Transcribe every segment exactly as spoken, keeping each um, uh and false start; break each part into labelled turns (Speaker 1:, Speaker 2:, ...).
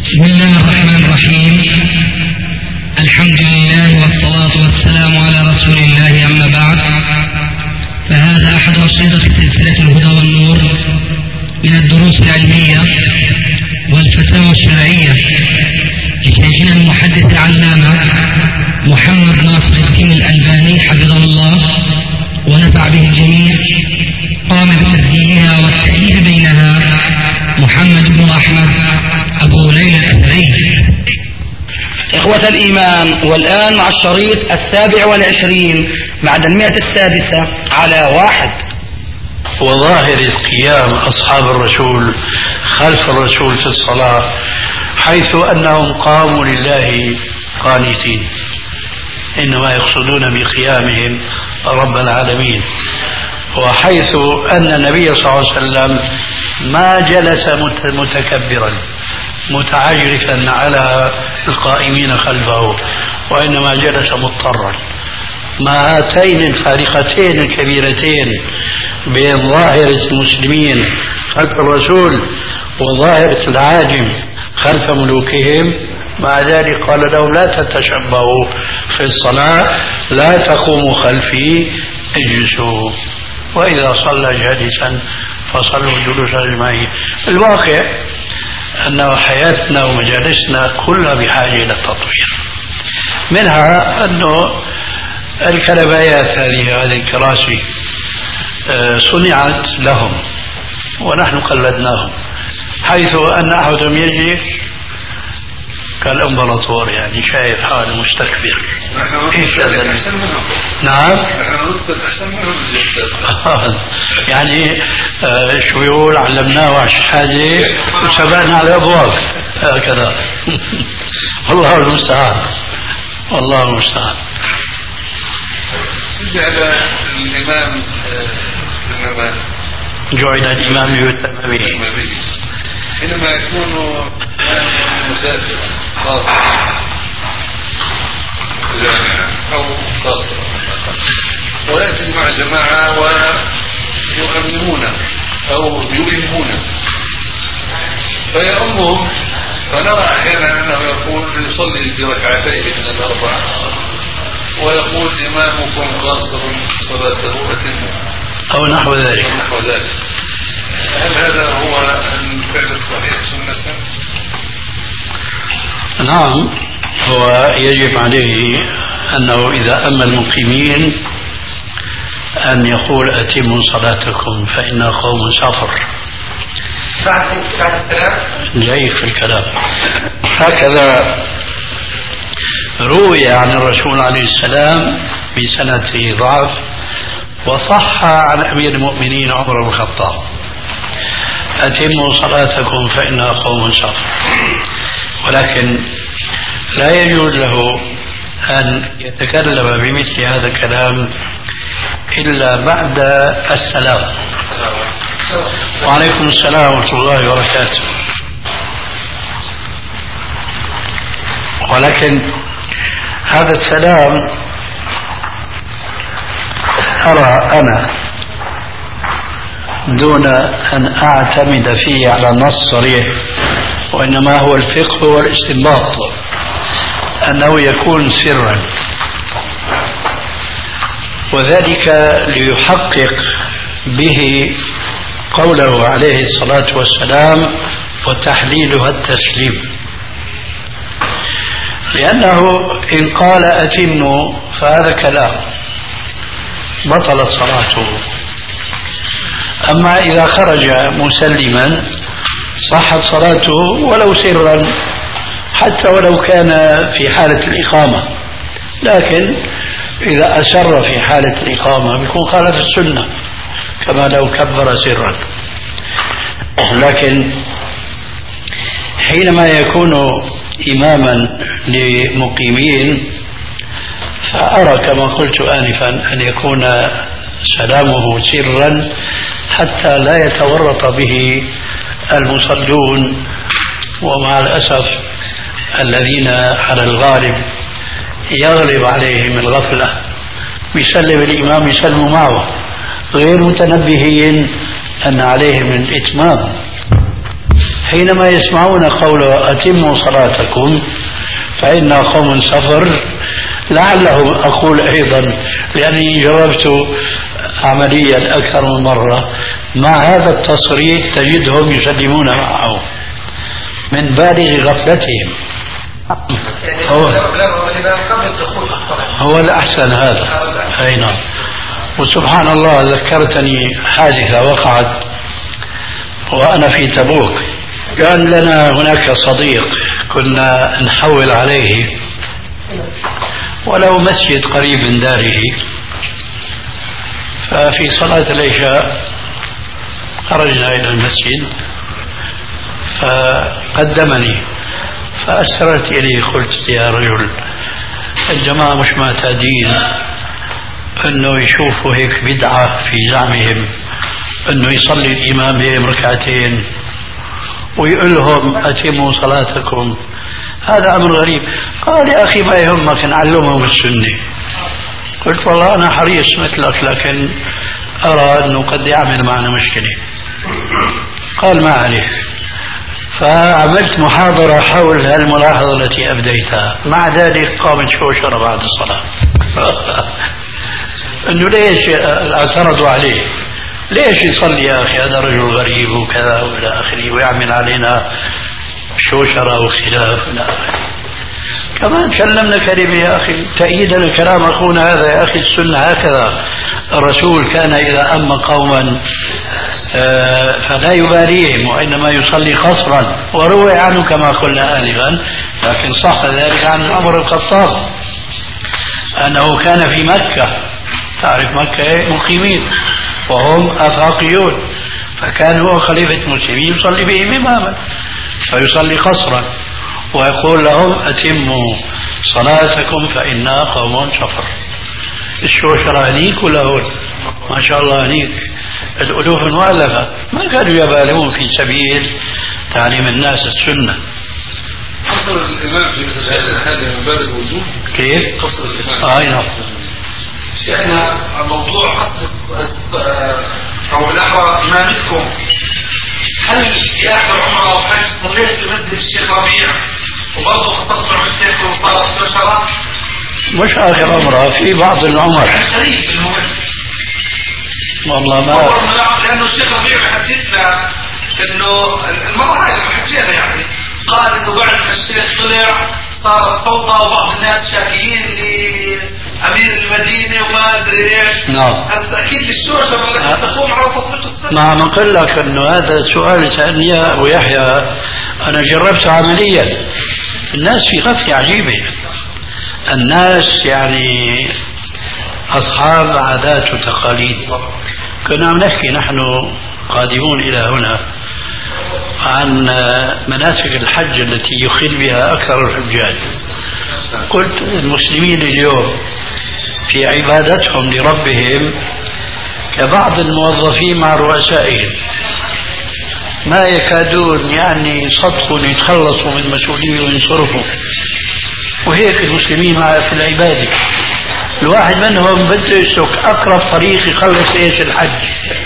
Speaker 1: بسم الله الرحمن الرحيم. الحمد لله والصلاة والسلام على رسول الله، أما بعد، فهذا أحد أشرطة سلسلة الهدى والنور من الدروس العلمية والفتاوى الشرعية لشيخنا المحدث العلامة محمد ناصر الدين الألباني حفظه الله ونفع به الجميع. قام بتسجيلها والتأليف بينها محمد بن أحمد أبو ليلى الأثري.
Speaker 2: إخوة الإيمان، والآن مع الشريط السابع والعشرين بعد المئة السادسة على واحد.
Speaker 3: وظاهر قيام أصحاب الرسول خلف الرسول في الصلاة حيث أنهم قاموا لله قانتين، إنما يقصدون بقيامهم رب العالمين، وحيث أن النبي صلى الله عليه وسلم ما جلس متكبرا متعجرفا على القائمين خلفه، وإنما جلس مضطرا. ما هاتين الفارقتين الكبيرتين بين ظاهرة المسلمين خلف الرسول وظاهرة العاجم خلف ملوكهم، مع ذلك قال لهم لا تتشبهوا في الصلاة، لا تقوموا خلفي، اجلسوا، وإذا صلى جالسا فصلوا جلوسا أجمعين. الواقع أن حياتنا ومجالسنا كلها بحاجة إلى التطوير، منها أنه الكربايات هذه هذه الكراسي صنعت لهم ونحن قلدناهم، حيث أن أحدهم يجلس كالإمبراطور، يعني شايف حاله مستكبر. نعم، يعني آه شو يقول، علمناه عش حاجة وسبقنا على الأبواب هكذا. والله المستعان، والله المستعان.
Speaker 4: جعل الإمام إنما
Speaker 3: جعل الإمام يؤتم به
Speaker 4: حينما يكون مسافرا جامعا أو قاصرا ويأتي مع جماعة ويؤمنون أو يؤمنون فيأمهم، فنرى أحيانا أنه يقول يصلي في ركعتين من الأربعة ويقول إمامكم قاصر صلاته أتموا
Speaker 3: أو نحو ذلك.
Speaker 4: نحو ذلك. هل هذا هو الفعل الصحيح سنة؟
Speaker 3: نعم، هو يجب عليه أنه إذا أما المقيمين أن يقول أتموا صلاتكم فإن قوم سفر. جاي في الكلام هكذا روي عن الرسول عليه السلام بسنة ضعف، وصح عن أمير المؤمنين عمر بن الخطاب أتموا صلاتكم فإنها قوم سفر، ولكن لا يجوز له أن يتكلم بمثل هذا الكلام إلا بعد السلام. وعليكم السلام ورحمة الله وبركاته. ولكن هذا السلام أرى أنا دون أن أعتمد فيه على نص صريح، وإنما هو الفقه والاستنباط، أنه يكون سرا، وذلك ليحقق به قوله عليه الصلاة والسلام وتحليلها التسليم. لأنه إن قال أتموا فهذا كلام بطلت صلاته، أما إذا خرج مسلما صحت صلاته ولو سرا، حتى ولو كان في حالة الإقامة، لكن إذا أسر في حالة الإقامة بيكون خالف السنة كما لو كبر سرا. لكن حينما يكون إماما لمقيمين فأرى كما قلت آنفا أن يكون سلامه سرا حتى لا يتورط به المصلون، ومع الأسف الذين على الغالب يغلب عليهم الغفلة بيسلم الإمام يسلموا معه غير متنبهين أن عليهم الإتمام. حينما يسمعون قوله أتموا صلاتكم فإن قوم سفر، لعلهم أقول أيضا لأني جربت عمليا أكثر من مرة مع هذا التصريح تجدهم يسلمون معه من بالغ غفلتهم. هو, هو الأحسن هذا. أي نعم. وسبحان الله ذكرتني حادثة وقعت وأنا في تبوك. كان لنا هناك صديق كنا نحول عليه ولو مسجد قريب من داره، ففي صلاة العشاء خرجنا إلى المسجد فقدمني فأسررت إليه قلت يا رجل الجماعة مش معتادين أنه يشوفوا هيك بدعة في زعمهم أنه يصلي الإمام بهم ركعتين ويقول لهم أتموا صلاتكم، هذا أمر غريب. قال يا أخي ما يهمك نعلمهم السنة. قلت والله أنا حريص مثلك لكن أرى أنه قد يعمل معنا مشكلة. قال ما عليك. فعملت محاضرة حول هالملاحظة التي أبديتها، مع ذلك قامت شوشرة بعد الصلاة أنه ليش اعترضوا عليه، ليش يصلي يا أخي هذا رجل غريب وكذا وإلى آخره ويعمل علينا شوشرة وخلاف إلى آخره. كمان تكلمنا كلمة يا أخي تأييدا لكلام أخونا هذا يا أخي السنة هكذا. الرسول كان إذا أم قوما فلا يباليهم وإنما يصلي قصرا، وروي عنه كما قلنا آنفا، لكن صح ذلك عن عمر الخطاب أنه كان في مكة، تعرف مكة مقيمين وهم آفاقيون، فكان هو خليفة المسلمين يصلي بهم إماما فيصلي قصرا ويقول لهم أتموا صلاتكم فإنا قوم سفر. الشوشرة هنيك ولا هون؟ ما شاء الله هنيك الألوف المؤلفة ما كانوا يبالغون في سبيل تعليم الناس السنة.
Speaker 4: قصر الإمام في مثل هذا هذا من باب الوجوب.
Speaker 3: كيف؟
Speaker 4: قصر الإمام.
Speaker 3: آه نعم.
Speaker 4: شأن موضوع أو الأخوة إمامكم، هل في آخر عمره أو حج صليت في مسجد الشيخ ربيع وبرضه خطبت مع الشيخ وصار استشرى؟
Speaker 3: مش آخر عمره، في بعض العمر.
Speaker 4: الشريف المهم.
Speaker 3: والله ما.
Speaker 4: لأنه الشيخ ربيع حدثنا إنه المرة هاي اللي حكينا يعني قال إنه بعد ما الشيخ طلع صار فوضى وبعض الناس شاكيين لأمير المدينة وما أدري إيش.
Speaker 3: نعم.
Speaker 4: أكيد الشورى التي تقوم على تطبيق السنة.
Speaker 3: نعم أقول لك إنه هذا السؤال سألني أبو يحيى أنا جربته عمليا. الناس في غفلة عجيبة، الناس يعني أصحاب عادات وتقاليد. كنا عم نحكي نحن قادمون إلى هنا عن مناسك الحج التي يخل بها أكثر الحجاج. قلت المسلمين اليوم في عبادتهم لربهم كبعض الموظفين مع رؤسائهم، ما يكادون يعني يصدقوا يتخلصوا من مسؤولية وينصرفوا، وهيك المسلمين في العبادة. الواحد منهم بده يسلك أقرب طريق يخلص إيش الحج.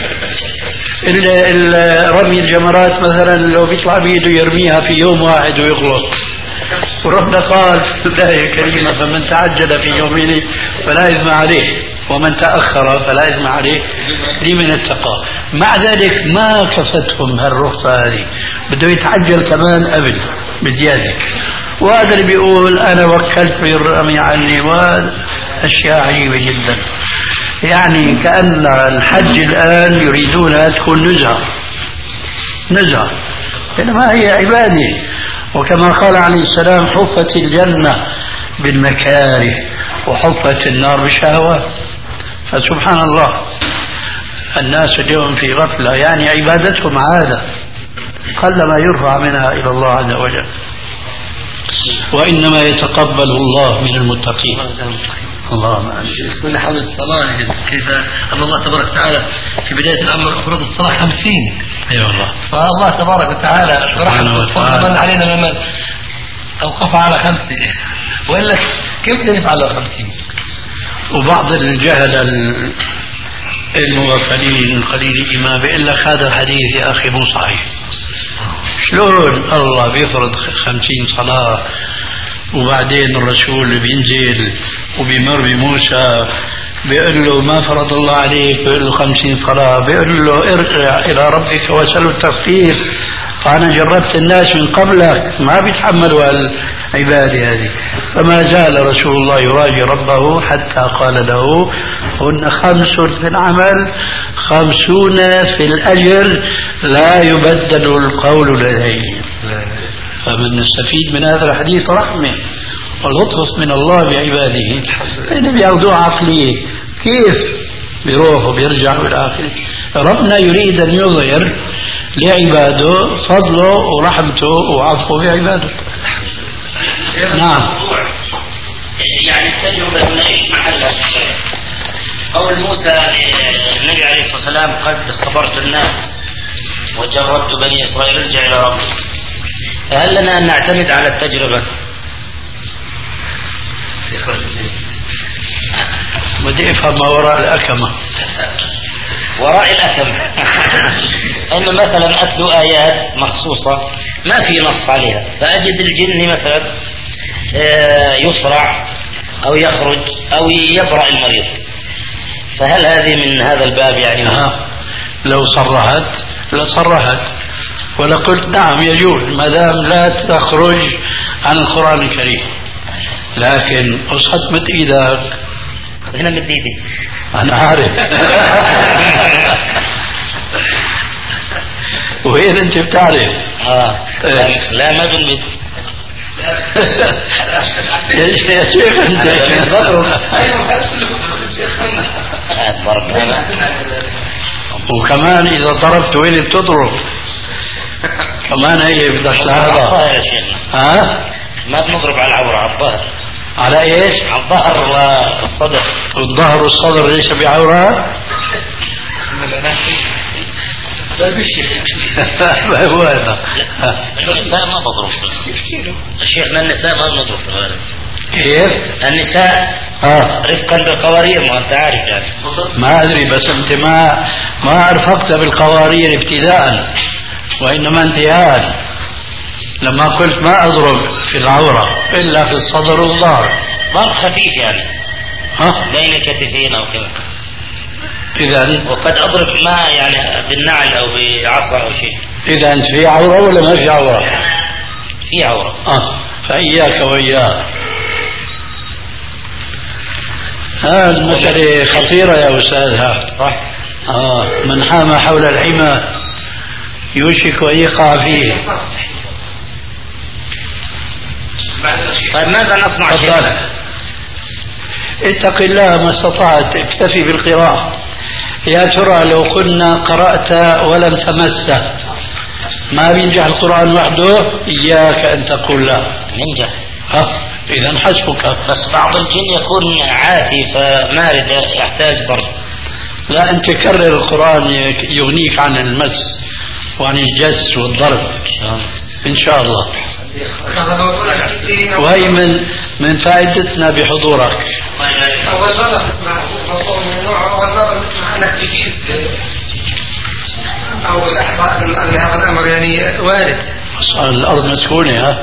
Speaker 3: رمي الجمرات مثلا لو بيطلع بيده يرميها في يوم واحد ويخلص. وربنا قال في الآية الكريمة فمن تعجل في يومين فلا إثم عليه ومن تأخر فلا إثم عليه دي من التقى. مع ذلك ما كفتهم هالرخصة هذه، بده يتعجل كمان قبل بزيادة. وهذا اللي بيقول أنا وكلت في الرمي عني، وأشياء عجيبة جدا. يعني كأن الحج الآن يريدونها تكون نزهة نزهة، إنما هي عبادة. وكما قال عليه السلام حفت الجنة بالمكاره وحفت النار بالشهوات. فسبحان الله الناس اليوم في غفلة، يعني عبادتهم عادة قلما يرفع منها إلى الله عز وجل، وإنما يتقبل الله من المتقين. اللهم امين.
Speaker 1: كنا حول الصلاه كيف ان الله تبارك وتعالى في بدايه الامر افرض الصلاه خمسين.
Speaker 3: اي أيوة والله.
Speaker 1: فالله تبارك وتعالى رحمه من علينا من اوقف على خمسه، والا كيف نفعل على خمسين؟
Speaker 3: وبعض الجهل المغفلين قليل الإيمان بيقول لك هذا الحديث يا أخي مو صحيح. شلون الله بيفرض خمسين صلاة وبعدين الرسول بينزل وبيمر بموسى بيقول له ما فرض الله عليك، بيقول له خمسين صلاة، بيقول له ارجع إلى ربك واسأله التخفيف، أنا جربت الناس من قبلك ما بيتحملوا العبادة هذه. فما زال رسول الله يراجع ربه حتى قال له هن خمس في العمل خمسون في الأجر لا يبدل القول لديه. فمن نستفيد من هذا الحديث رحمة ولطف من الله بعباده، فإن بياخذوها عقلية كيف بيروحوا بيرجعوا إلى آخره. ربنا يريد أن يظهر لعباده فضله ورحمته وعفوه بعباده. نعم.
Speaker 5: يعني التجربة هنا ايش محلها؟ قول موسى النبي عليه الصلاة والسلام قد اختبرت الناس وجربت بني إسرائيل ارجع إلى ربك، فهل لنا أن نعتمد على التجربة؟
Speaker 3: بدي افهم ما وراء الأكمة.
Speaker 5: وراء الأكمة أما مثلا أتلو آيات مخصوصة ما في نص عليها، فأجد الجن مثلا يصرع أو يخرج أو يبرأ المريض، فهل هذه من هذا الباب يعني؟
Speaker 3: آه. لو صرحت لصرحت ولقلت نعم يجوز ما دام لا تخرج عن القرآن الكريم، لكن أصحت مد إيدك.
Speaker 5: هنا مد إيدي
Speaker 3: أنا عارف. وين أنت بتعرف؟
Speaker 5: آه لا ما بنمد.
Speaker 3: يا شيخ أنت وكمان إذا ضربت وين بتضرب؟ كمان هي بدك هذا. ها؟
Speaker 5: ما بنضرب على العورة، على الظهر.
Speaker 3: على ايش؟
Speaker 5: على الظهر والصدر.
Speaker 3: الظهر والصدر ليس بعورة؟ ما هو هذا؟
Speaker 5: النساء ما بضرب. الشيخ النساء ما بنضرب في الغالب.
Speaker 3: كيف؟
Speaker 5: النساء
Speaker 3: اه
Speaker 5: رفقا بالقوارير، ما انت عارف يعني.
Speaker 3: ما ادري بس انت ما ما ارفقت بالقوارير ابتداء وانما انتهاء. لما قلت ما اضرب في العورة الا في الصدر والظهر،
Speaker 5: ضرب خفيف يعني
Speaker 3: ها
Speaker 5: بين كتفين او كذا.
Speaker 3: اذا
Speaker 5: وقد اضرب ما يعني بالنعل او بعصا او شيء.
Speaker 3: اذا انت في عورة ولا ما في عورة؟
Speaker 5: في عورة.
Speaker 3: اه فاياك واياه. هذه المسألة خطيرة يا أستاذها.
Speaker 5: صح.
Speaker 3: آه من حام حول الحمى يوشك أن يقع فيه.
Speaker 5: طيب ماذا نصنع شيخ؟
Speaker 3: اتق الله ما استطعت، اكتفي بالقراءة. يا ترى لو كنا قرأت ولم تمسه ما بينجح القرآن وحده؟ إياك أن تقول لا.
Speaker 5: ينجح.
Speaker 3: ها إذا حسبك.
Speaker 5: بس بعض الجن يكون عاتي فمارد يحتاج ضرب.
Speaker 3: لا أنت كرر القرآن يغنيك عن المس وعن الجس والضرب إن شاء الله. وهي من من فائدتنا بحضورك.
Speaker 4: أول مرة أول مرة نسمع أنك تجيب أو الأحباب أن هذا الأمر يعني وارد.
Speaker 3: الأرض مسكونة ها.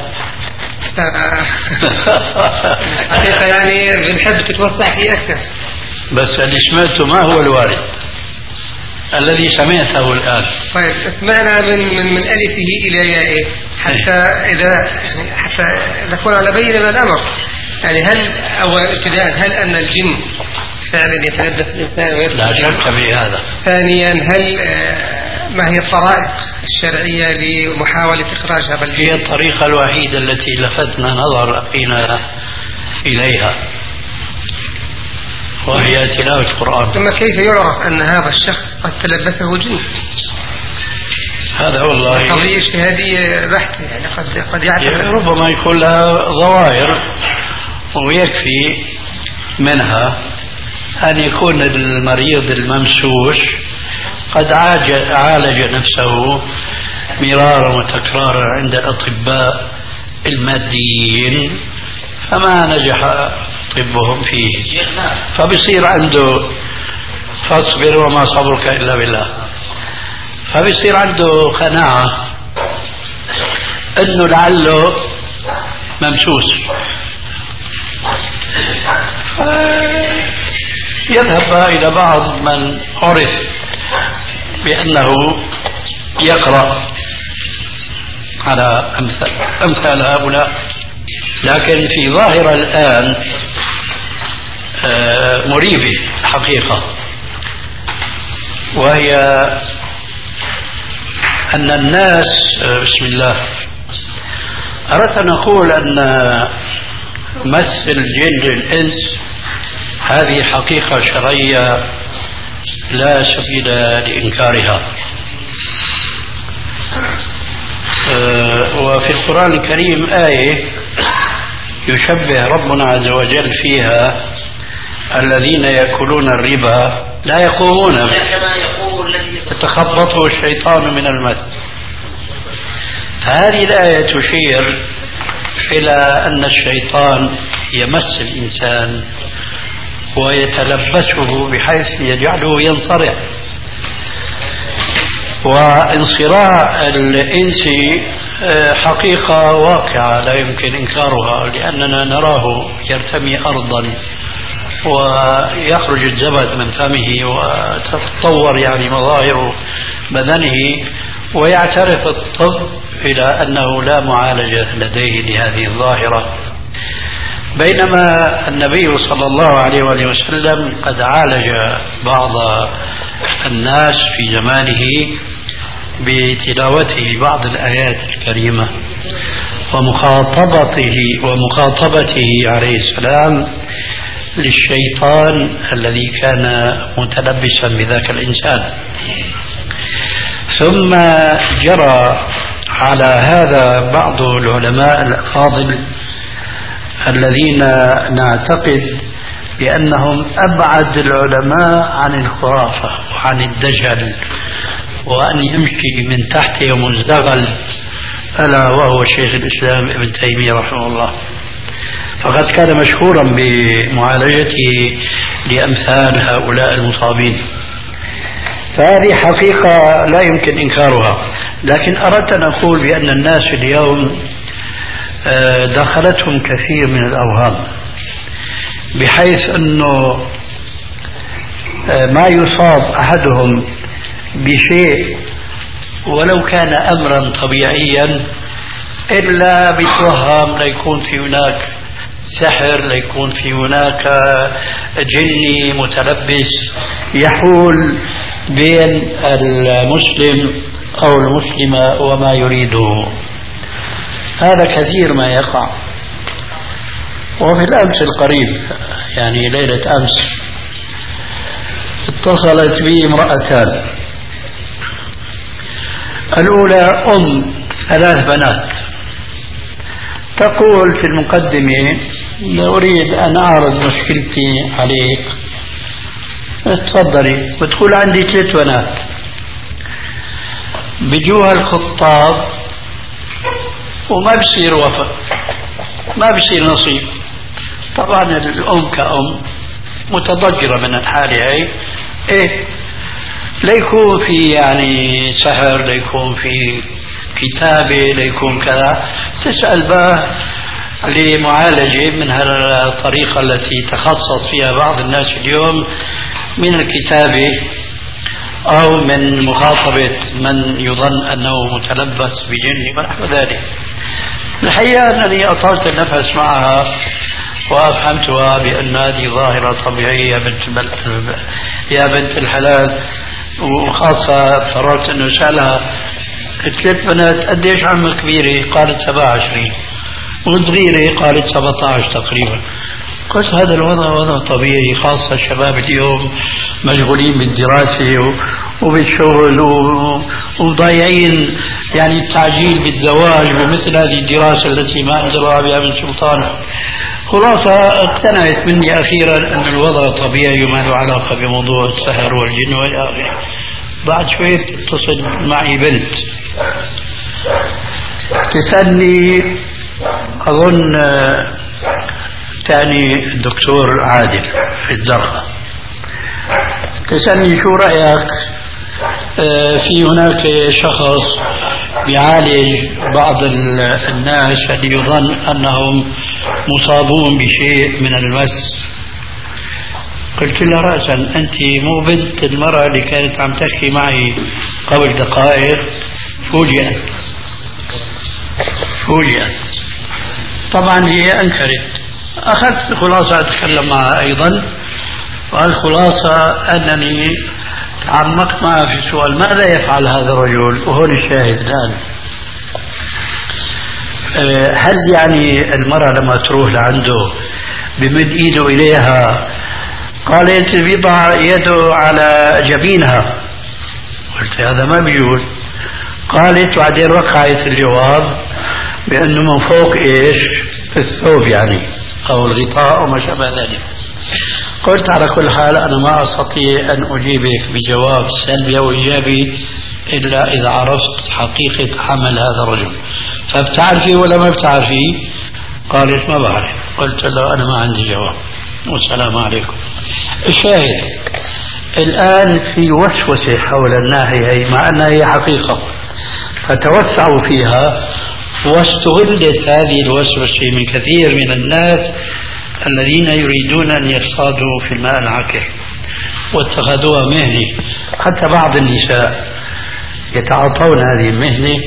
Speaker 4: حقيقة يعني بنحب تتوسع فيه أكثر.
Speaker 3: بس اللي سمعته ما هو الوارد الذي سمعته الآن.
Speaker 4: طيب سمعنا من من من ألفه إلى يائه حتى إذا حتى نكون على بينة من الأمر. يعني هل أول ابتداء هل أن الجن فعلا يتلبس الإنسان؟
Speaker 3: لا شك في هذا.
Speaker 4: ثانيا هل ما هي الطرائق الشرعية لمحاولة إخراج هذا الجن؟
Speaker 3: هي الطريقة الوحيدة التي لفتنا نظر أخينا إليها وهي تلاوة القرآن.
Speaker 4: ثم كيف يعرف أن هذا الشخص قد تلبسه جن؟
Speaker 3: هذا والله
Speaker 4: قضية اجتهادية بحتة يعني قد قد يعرف.
Speaker 3: ربما يكون لها ظواهر ويكفي منها أن يكون المريض الممسوس قد عالج نفسه مرارا وتكرارا عند الأطباء الماديين فما نجح طبهم فيه، فبصير عنده فاصبر وما صبرك إلا بالله، فبصير عنده قناعة أنه لعله ممسوس، يذهب إلى بعض من عرف بأنه يقرأ على أمثال, أمثال هؤلاء. لكن في ظاهرة الآن مريبة حقيقة، وهي أن الناس بسم الله أردت أن أقول أن مس الجن للإنس هذه حقيقة شرعية لا سبيل لإنكارها. وفي القرآن الكريم آية يشبه ربنا عز وجل فيها الذين يأكلون الربا لا يقومون يتخبطه الشيطان من المس. فهذه الآية تشير إلى أن الشيطان يمس الإنسان ويتلبسه بحيث يجعله ينصرع. وانصراع الإنس حقيقة واقعة لا يمكن إنكارها، لأننا نراه يرتمي أرضا ويخرج الزبد من فمه وتتطور يعني مظاهر بدنه، ويعترف الطب إلى أنه لا معالجة لديه لهذه الظاهرة. بينما النبي صلى الله عليه وآله وسلم قد عالج بعض الناس في زمانه بتلاوته بعض الآيات الكريمة ومخاطبته ومخاطبته عليه السلام للشيطان الذي كان متلبسا بذاك الإنسان. ثم جرى على هذا بعض العلماء الأفاضل الذين نعتقد بأنهم أبعد العلماء عن الخرافة وعن الدجل وأن يمشي من تحتهم الزغل، ألا وهو شيخ الإسلام ابن تيمية رحمه الله. فقد كان مشهورا بمعالجته لأمثال هؤلاء المصابين. فهذه حقيقة لا يمكن إنكارها. لكن أردت أن أقول بأن الناس اليوم دخلتهم كثير من الأوهام، بحيث أنه ما يصاب أحدهم بشيء ولو كان أمرا طبيعيا إلا بتوهم ليكون في هناك سحر، ليكون في هناك جني متلبس يحول بين المسلم أو المسلمة وما يريده. هذا كثير ما يقع. وفي الأمس القريب يعني ليلة أمس اتصلت بي امرأتان، الأولى أم ثلاث بنات، تقول في المقدمة أريد أن أعرض مشكلتي عليك. تفضلي. وتقول عندي ثلاث بنات بيجوها الخطاب وما بصير وفاء، ما بصير نصيب. طبعا الأم كأم متضجرة من الحالة هي. إيه ليكون في يعني سحر، ليكون في كتابة، ليكون كذا. تسأل بقى لمعالجة من هالطريقة التي تخصص فيها بعض الناس اليوم من الكتابة أو من مخاطبة من يظن أنه متلبس بجن ونحو ذلك. الحقيقة أنني أطلت النفس معها وأفهمتها بأن هذه ظاهرة طبيعية يا بنت يا بنت الحلال. وخاصة اضطررت أنه سألها ثلاث بنات قديش عمك كبيرة؟ قالت سبعة وعشرين. وصغيرة؟ قالت سبعة عشر تقريبا. قلت هذا الوضع وضع طبيعي، خاصة الشباب اليوم مشغولين بالدراسة وبالشغل وضايعين يعني التعجيل بالزواج ومثل هذه الدراسة التي ما أنزلها بها من سلطان. خلاصة اقتنعت مني أخيرا أن الوضع طبيعي وما له علاقة بموضوع السحر والجن والى آخره. بعد شوية تتصل معي بنت تسألني، أظن تعني الدكتور عادل في الزرقاء، تسألني شو رأيك في هناك شخص بيعالج بعض الناس اللي يظن أنهم مصابون بشيء من المس. قلت له رأسا أنت مو بنت المرأة اللي كانت عم تحكي معي قبل دقائق؟ فوجئت فوجئت طبعا هي أنكرت. أخذت الخلاصة أتكلم معها أيضا، والخلاصة أنني تعمقت معها في السؤال ماذا يفعل هذا الرجل، وهون الشاهد الآن. هل يعني المرأة لما تروح لعنده بمد إيده إليها؟ قالت بيضع يده على جبينها. قلت هذا ما بيجوز. قالت وبعدين وقعت الجواب بأنه من فوق إيش؟ الثوب يعني أو الغطاء وما شابه ذلك. قلت على كل حال أنا ما أستطيع أن أجيبك بجواب سلبي أو إيجابي إلا إذا عرفت حقيقة عمل هذا الرجل. فبتعرفي ولا ما بتعرفي؟ قالت ما بعرف. قلت له أنا ما عندي جواب والسلام عليكم. الشاهد الآن في وسوسة حول الناحية هي مع أنها هي حقيقة، فتوسعوا فيها واستغلت هذه الوسوسة من كثير من الناس الذين يريدون أن يصطادوا في الماء العكر واتخذوها مهنة. حتى بعض النساء يتعاطون هذه المهنة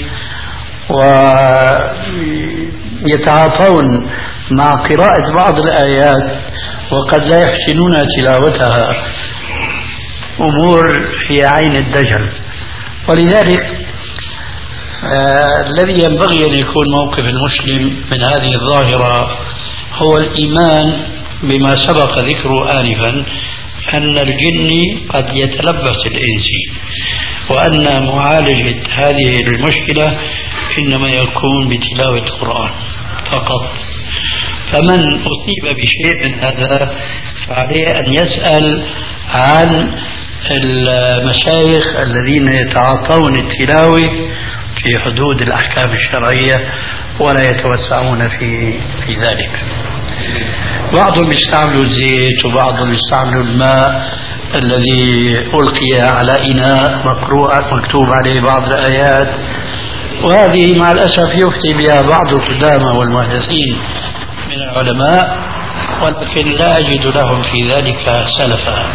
Speaker 3: ويتعاطون مع قراءة بعض الآيات وقد لا يحسنون تلاوتها، أمور في عين الدجل. ولذلك آه الذي ينبغي أن يكون موقف المسلم من هذه الظاهرة هو الإيمان بما سبق ذكره آنفا أن الجن قد يتلبس الإنس، وأن معالجة هذه المشكلة إنما يكون بتلاوة القرآن فقط. فمن أصيب بشيء من هذا فعليه أن يسأل عن المشايخ الذين يتعاطون التلاوة في حدود الأحكام الشرعية ولا يتوسعون في في ذلك. بعضهم يستعملوا الزيت وبعضهم يستعملوا الماء الذي ألقي على إناء مقروء مكتوب عليه بعض الآيات، وهذه مع الأسف يفتي بها بعض القدامى والمحدثين من العلماء، ولكن لا أجد لهم في ذلك سلفا.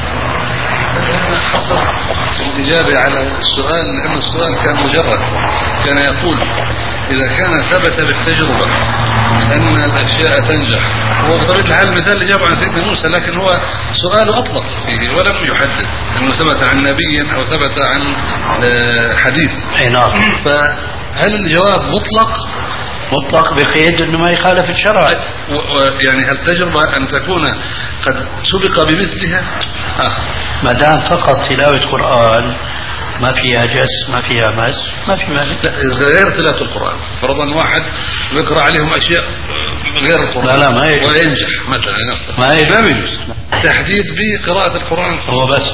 Speaker 6: الإجابة على السؤال لأن السؤال كان مجرد، كان يقول إذا كان ثبت بالتجربة أن الأشياء تنجح، هو بطبيعة الحال المثال اللي جابه عن سيدنا موسى، لكن هو سؤاله أطلق فيه ولم يحدد أنه ثبت عن نبي أو ثبت عن حديث.
Speaker 3: أي نعم.
Speaker 6: فهل الجواب مطلق؟
Speaker 3: مطلق بقيد أنه ما يخالف الشرع.
Speaker 6: يعني هل تجربة أن تكون قد سبق بمثلها؟ آه.
Speaker 3: ما دام فقط تلاوة قرآن ما فيها جس ما فيها مس ما في مانع.
Speaker 6: غير تلاوة القرآن، فرضا واحد يقرأ عليهم أشياء غير القرآن
Speaker 3: لا لا ما يجوز
Speaker 6: وينجح مثلا
Speaker 3: ما يجوز
Speaker 6: تحديد بقراءة القرآن
Speaker 3: هو بس.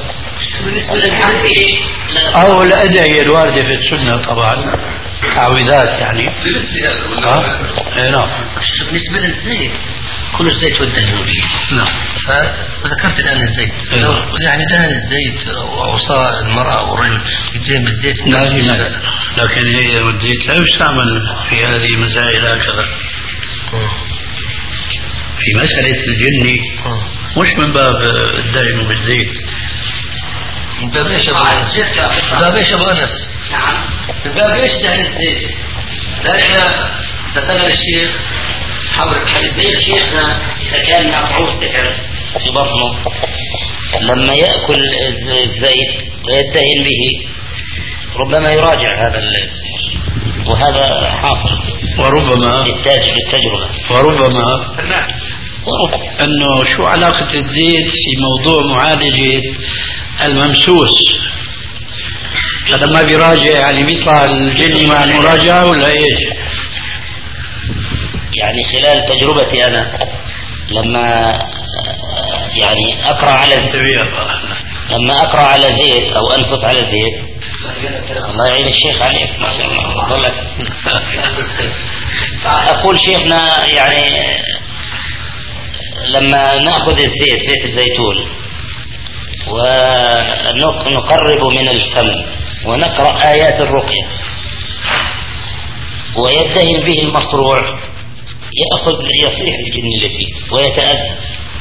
Speaker 3: أو الأدعية الواردة في السنة طبعا تعويذات يعني. ها؟ اي نعم.
Speaker 5: بالنسبة للزيت كل الزيت والدهن فيه.
Speaker 3: نعم.
Speaker 5: فذكرت الآن الزيت. يعني دهن الزيت وعصا المرأة أو الرجل يدهن بالزيت.
Speaker 3: لا لكن هي والزيت لا يستعمل في هذه المسائل هكذا. في مسألة الجن مش من باب الدهن بالزيت.
Speaker 5: من باب ايش ابو انس؟ من باب ايش ابو انس؟ نعم. من باب ايش دهن الزيت؟ لا احنا دخلنا الشيخ حضرة الزيت شيخنا اذا كان مقعود سحر في بطنه لما ياكل الزيت ويدهن به ربما يراجع هذا السحر، وهذا حاصل.
Speaker 3: وربما
Speaker 5: بالتجربة
Speaker 3: وربما انه شو علاقة الزيت في موضوع معالجة الممسوس؟ هذا ما بيراجع يعني بيطلع الجن مع المراجعة ولا ايش؟
Speaker 5: يعني خلال تجربتي انا لما يعني اقرا على لما اقرا على زيت او انفث على زيت، الله يعين الشيخ عليك ما شاء الله. اقول شيخنا يعني لما ناخذ الزيت زيت الزيتون ونقرب من الفم ونقرأ آيات الرقية ويدهن به المصروع يأخذ يصيح الجن اللي فيه ويتأذى،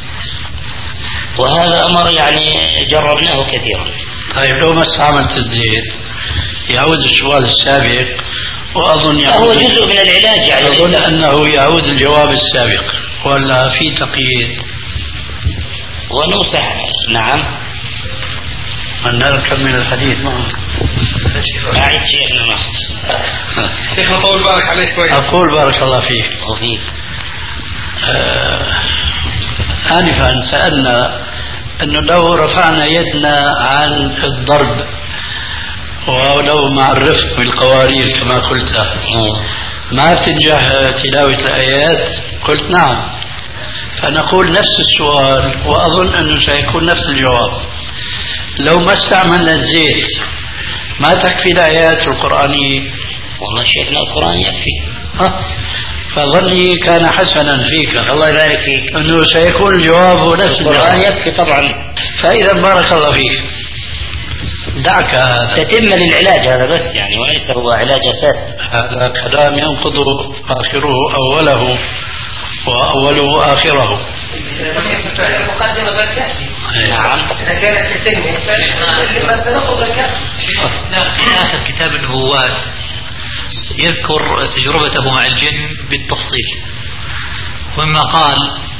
Speaker 5: وهذا أمر يعني جربناه كثيرا.
Speaker 3: طيب لو ما استعملت الزيت يعود السؤال السابق، وأظن يعود
Speaker 5: هو جزء من العلاج يعني.
Speaker 3: أظن أنه يعود الجواب السابق ولا في تقييد؟
Speaker 5: ونمسح. نعم.
Speaker 3: أنا نكمل الحديث معه.
Speaker 5: أعيد شيخنا نص.
Speaker 4: شيخنا طول بالك عليه شوي.
Speaker 3: أقول بارك الله فيك.
Speaker 5: وفيك.
Speaker 3: آه آنفا سألنا أنه لو رفعنا يدنا عن الضرب ولو مع الرفق بالقوارير كما قلت ما تنجح تلاوة الآيات؟ قلت نعم. فنقول نفس السؤال وأظن أنه سيكون نفس الجواب. لو ما استعملنا الزيت ما تكفي الآيات القرآنية؟
Speaker 5: والله شيخنا القرآن يكفي.
Speaker 3: ها فظني كان حسنا فيك،
Speaker 5: الله يبارك فيك،
Speaker 3: أنه سيكون الجواب نفس
Speaker 5: القرآن
Speaker 3: الجواب.
Speaker 5: يكفي طبعا.
Speaker 3: فإذا بارك الله فيك دعك هذا
Speaker 5: تتم للعلاج هذا بس يعني، وليس هو علاج أساسي.
Speaker 3: هذا كلام ينقض آخره أوله وأوله آخره.
Speaker 2: المقدمة بالكافي.
Speaker 5: نعم.
Speaker 2: إذا كانت تتم فنأخذ بالكافي.
Speaker 1: في آخر كتاب النبوات يذكر تجربته مع الجن بالتفصيل، ومما قال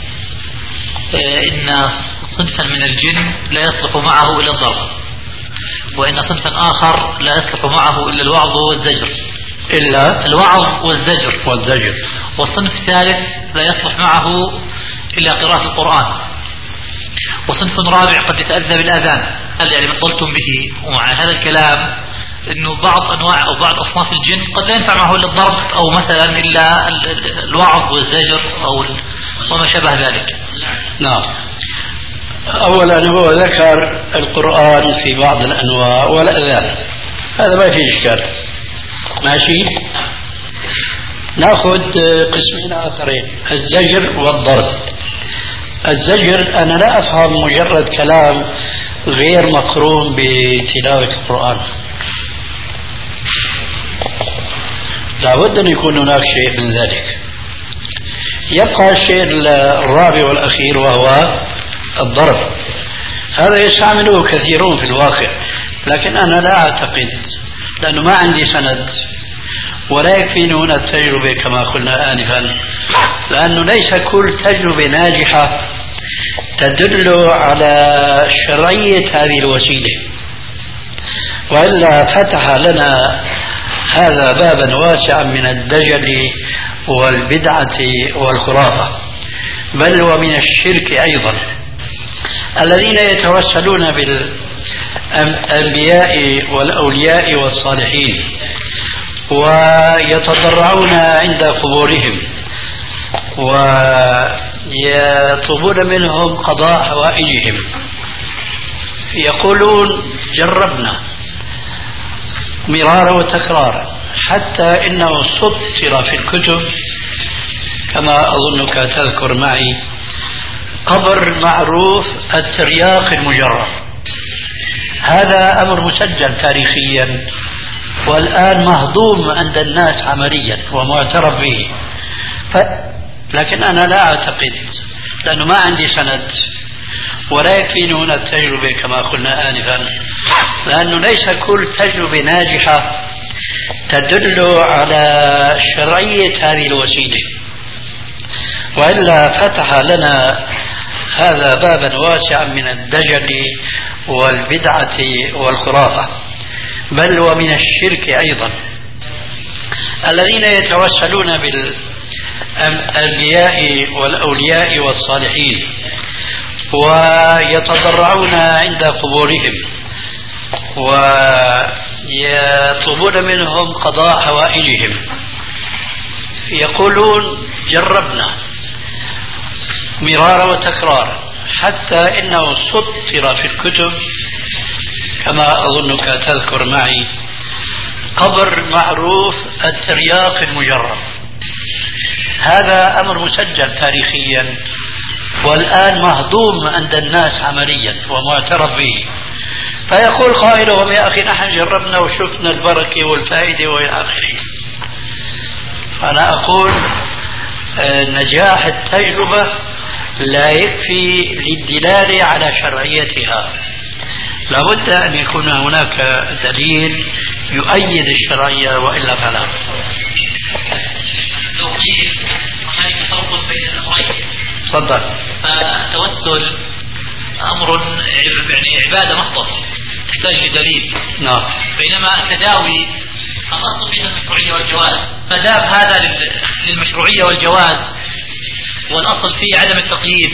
Speaker 1: إن صنفا من الجن لا يصلح معه إلا الضرب، وإن صنفا آخر لا يصلح معه إلا الوعظ والزجر،
Speaker 3: إلا
Speaker 1: الوعظ والزجر
Speaker 3: والزجر،
Speaker 1: والصنف الثالث لا يصلح معه إلا قراءة القرآن، وصنف رابع قد يتأذى بالآذان. هل يعني بطلتم به؟ ومع هذا الكلام انه بعض انواع او بعض اصناف الجن قد لا ينفع معه الا الضرب او مثلا الا الوعظ والزجر او وما شابه ذلك.
Speaker 3: نعم. اولا هو ذكر القرآن في بعض الانواع والاذان، هذا ما في اشكال. ماشي. ناخذ قسمين اخرين، الزجر والضرب. الزجر انا لا افهم مجرد كلام غير مقرون بتلاوة القرآن، لابد أن يكون هناك شيء من ذلك. يبقى الشيء الرابع والأخير وهو الضرب. هذا يستعمله كثيرون في الواقع، لكن أنا لا أعتقد، لأنه ما عندي سند ولا يكفيني هنا التجربة كما قلنا آنفا، لأنه ليس كل تجربة ناجحة تدل على شرعية هذه الوسيلة، وإلا فتح لنا هذا بابا واسعا من الدجل والبدعة والخرافة، بل ومن الشرك أيضا. الذين يتوسلون بالأنبياء والأولياء والصالحين ويتضرعون عند قبورهم ويطلبون منهم قضاء حوائجهم، يقولون جربنا مرارا وتكرارا حتى إنه سطر في الكتب كما أظنك تذكر معي قبر معروف الترياق المجرد. هذا أمر مسجل تاريخيا والآن مهضوم عند الناس عمليا ومعترف به. ف... لكن أنا لا أعتقد، لأنه ما عندي سند ولا يكفيني هنا التجربة كما قلنا آنفا، لأنه ليس كل تجربة ناجحة تدل على شرعية هذه الوسيلة، وإلا فتح لنا هذا بابا واسعا من الدجل والبدعة والخرافة، بل ومن الشرك أيضا. الذين يتوسلون بالأنبياء والأولياء والصالحين ويتضرعون عند قبورهم ويطلبون منهم قضاء حوائجهم، يقولون جربنا مرارا وتكرارا حتى إنه سطر في الكتب كما أظنك تذكر معي قبر معروف الترياق المجرد. هذا أمر مسجل تاريخيا والآن مهضوم عند الناس عمليا ومعترف به. فيقول قائلهم يا أخي نحن جربنا وشفنا البركة والفائدة وإلى آخره. أنا أقول نجاح التجربة لا يكفي للدلالة على شرعيتها، لابد أن يكون هناك دليل يؤيد الشرعية وإلا فلا.
Speaker 7: لو قيل هناك فرق بين الأمرين.
Speaker 3: تفضل.
Speaker 7: فالتوسل أمر يعني عبادة محضة تحتاج لدليل.
Speaker 3: نعم.
Speaker 7: بينما التداوي الأصل فيها المشروعية والجواز، فداب هذا للمشروعية والجواز والأصل فيه عدم التقييد.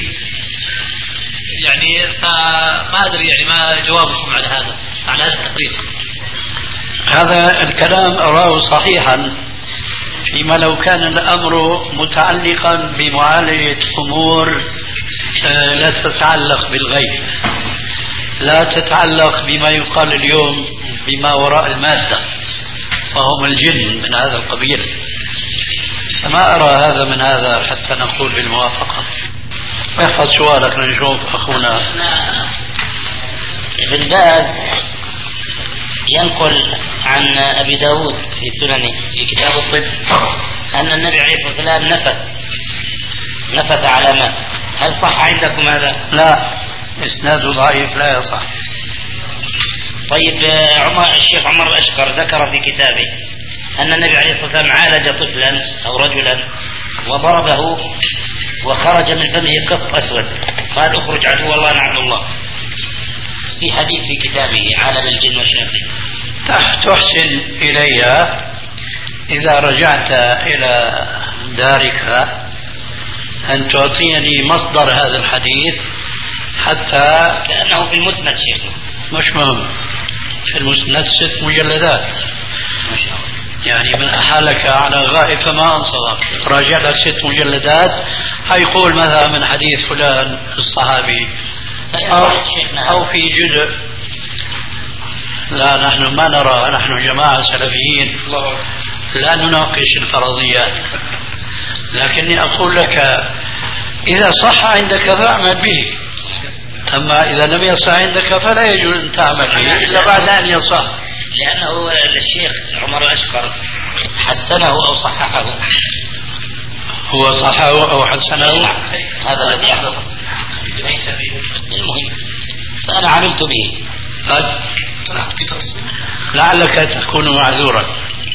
Speaker 7: يعني فما أدري يعني ما جوابكم على هذا على هذا التقرير.
Speaker 3: هذا الكلام أراه صحيحا فيما لو كان الأمر متعلقا بمعالجة أمور لا تتعلق بالغيب، لا تتعلق بما يقال اليوم بما وراء المادة وهم الجن من هذا القبيل، فما أرى هذا من هذا حتى نقول بالموافقة. احفظ سؤالك نشوف أخونا
Speaker 5: ابن باز ينقل عن أبي داود في سننه في كتاب الطب أن النبي عليه الصلاة والسلام نفث نفث على ماء. هل صح عندكم هذا؟
Speaker 3: لا، إسناده ضعيف لا يصح.
Speaker 5: طيب عمر الشيخ عمر الأشقر ذكر في كتابه أن النبي عليه الصلاة والسلام عالج طفلا أو رجلا وضربه وخرج من فمه قط أسود، قال اخرج عدو الله لعنه الله، في حديث في كتابه عالم الجن والشياطين.
Speaker 3: تحسن إلي إذا رجعت إلى دارك أن تعطيني مصدر هذا الحديث حتى
Speaker 5: كأنه في المسند شيخنا.
Speaker 3: مش مهم، في المسند ست مجلدات
Speaker 5: ما شاء الله.
Speaker 3: يعني من أحالك على غائب فما أنصرك، راجع لك ست مجلدات هيقول مثلا من حديث فلان الصحابي أو, أو في جزء. لا، نحن ما نرى، نحن جماعة سلفيين لا نناقش الفرضيات، لكني أقول لك إذا صح عندك فاعمل به، أما إذا لم يصح عندك فلا يجوز أن تعمل به إلا بعد أن يصح.
Speaker 5: لأنه الشيخ عمر الأشقر حسنه أو صححه.
Speaker 3: هو صححه أو حسنه،
Speaker 5: هذا الذي يحدث المهم، فأنا عملت به.
Speaker 3: لعلك تكون معذورا.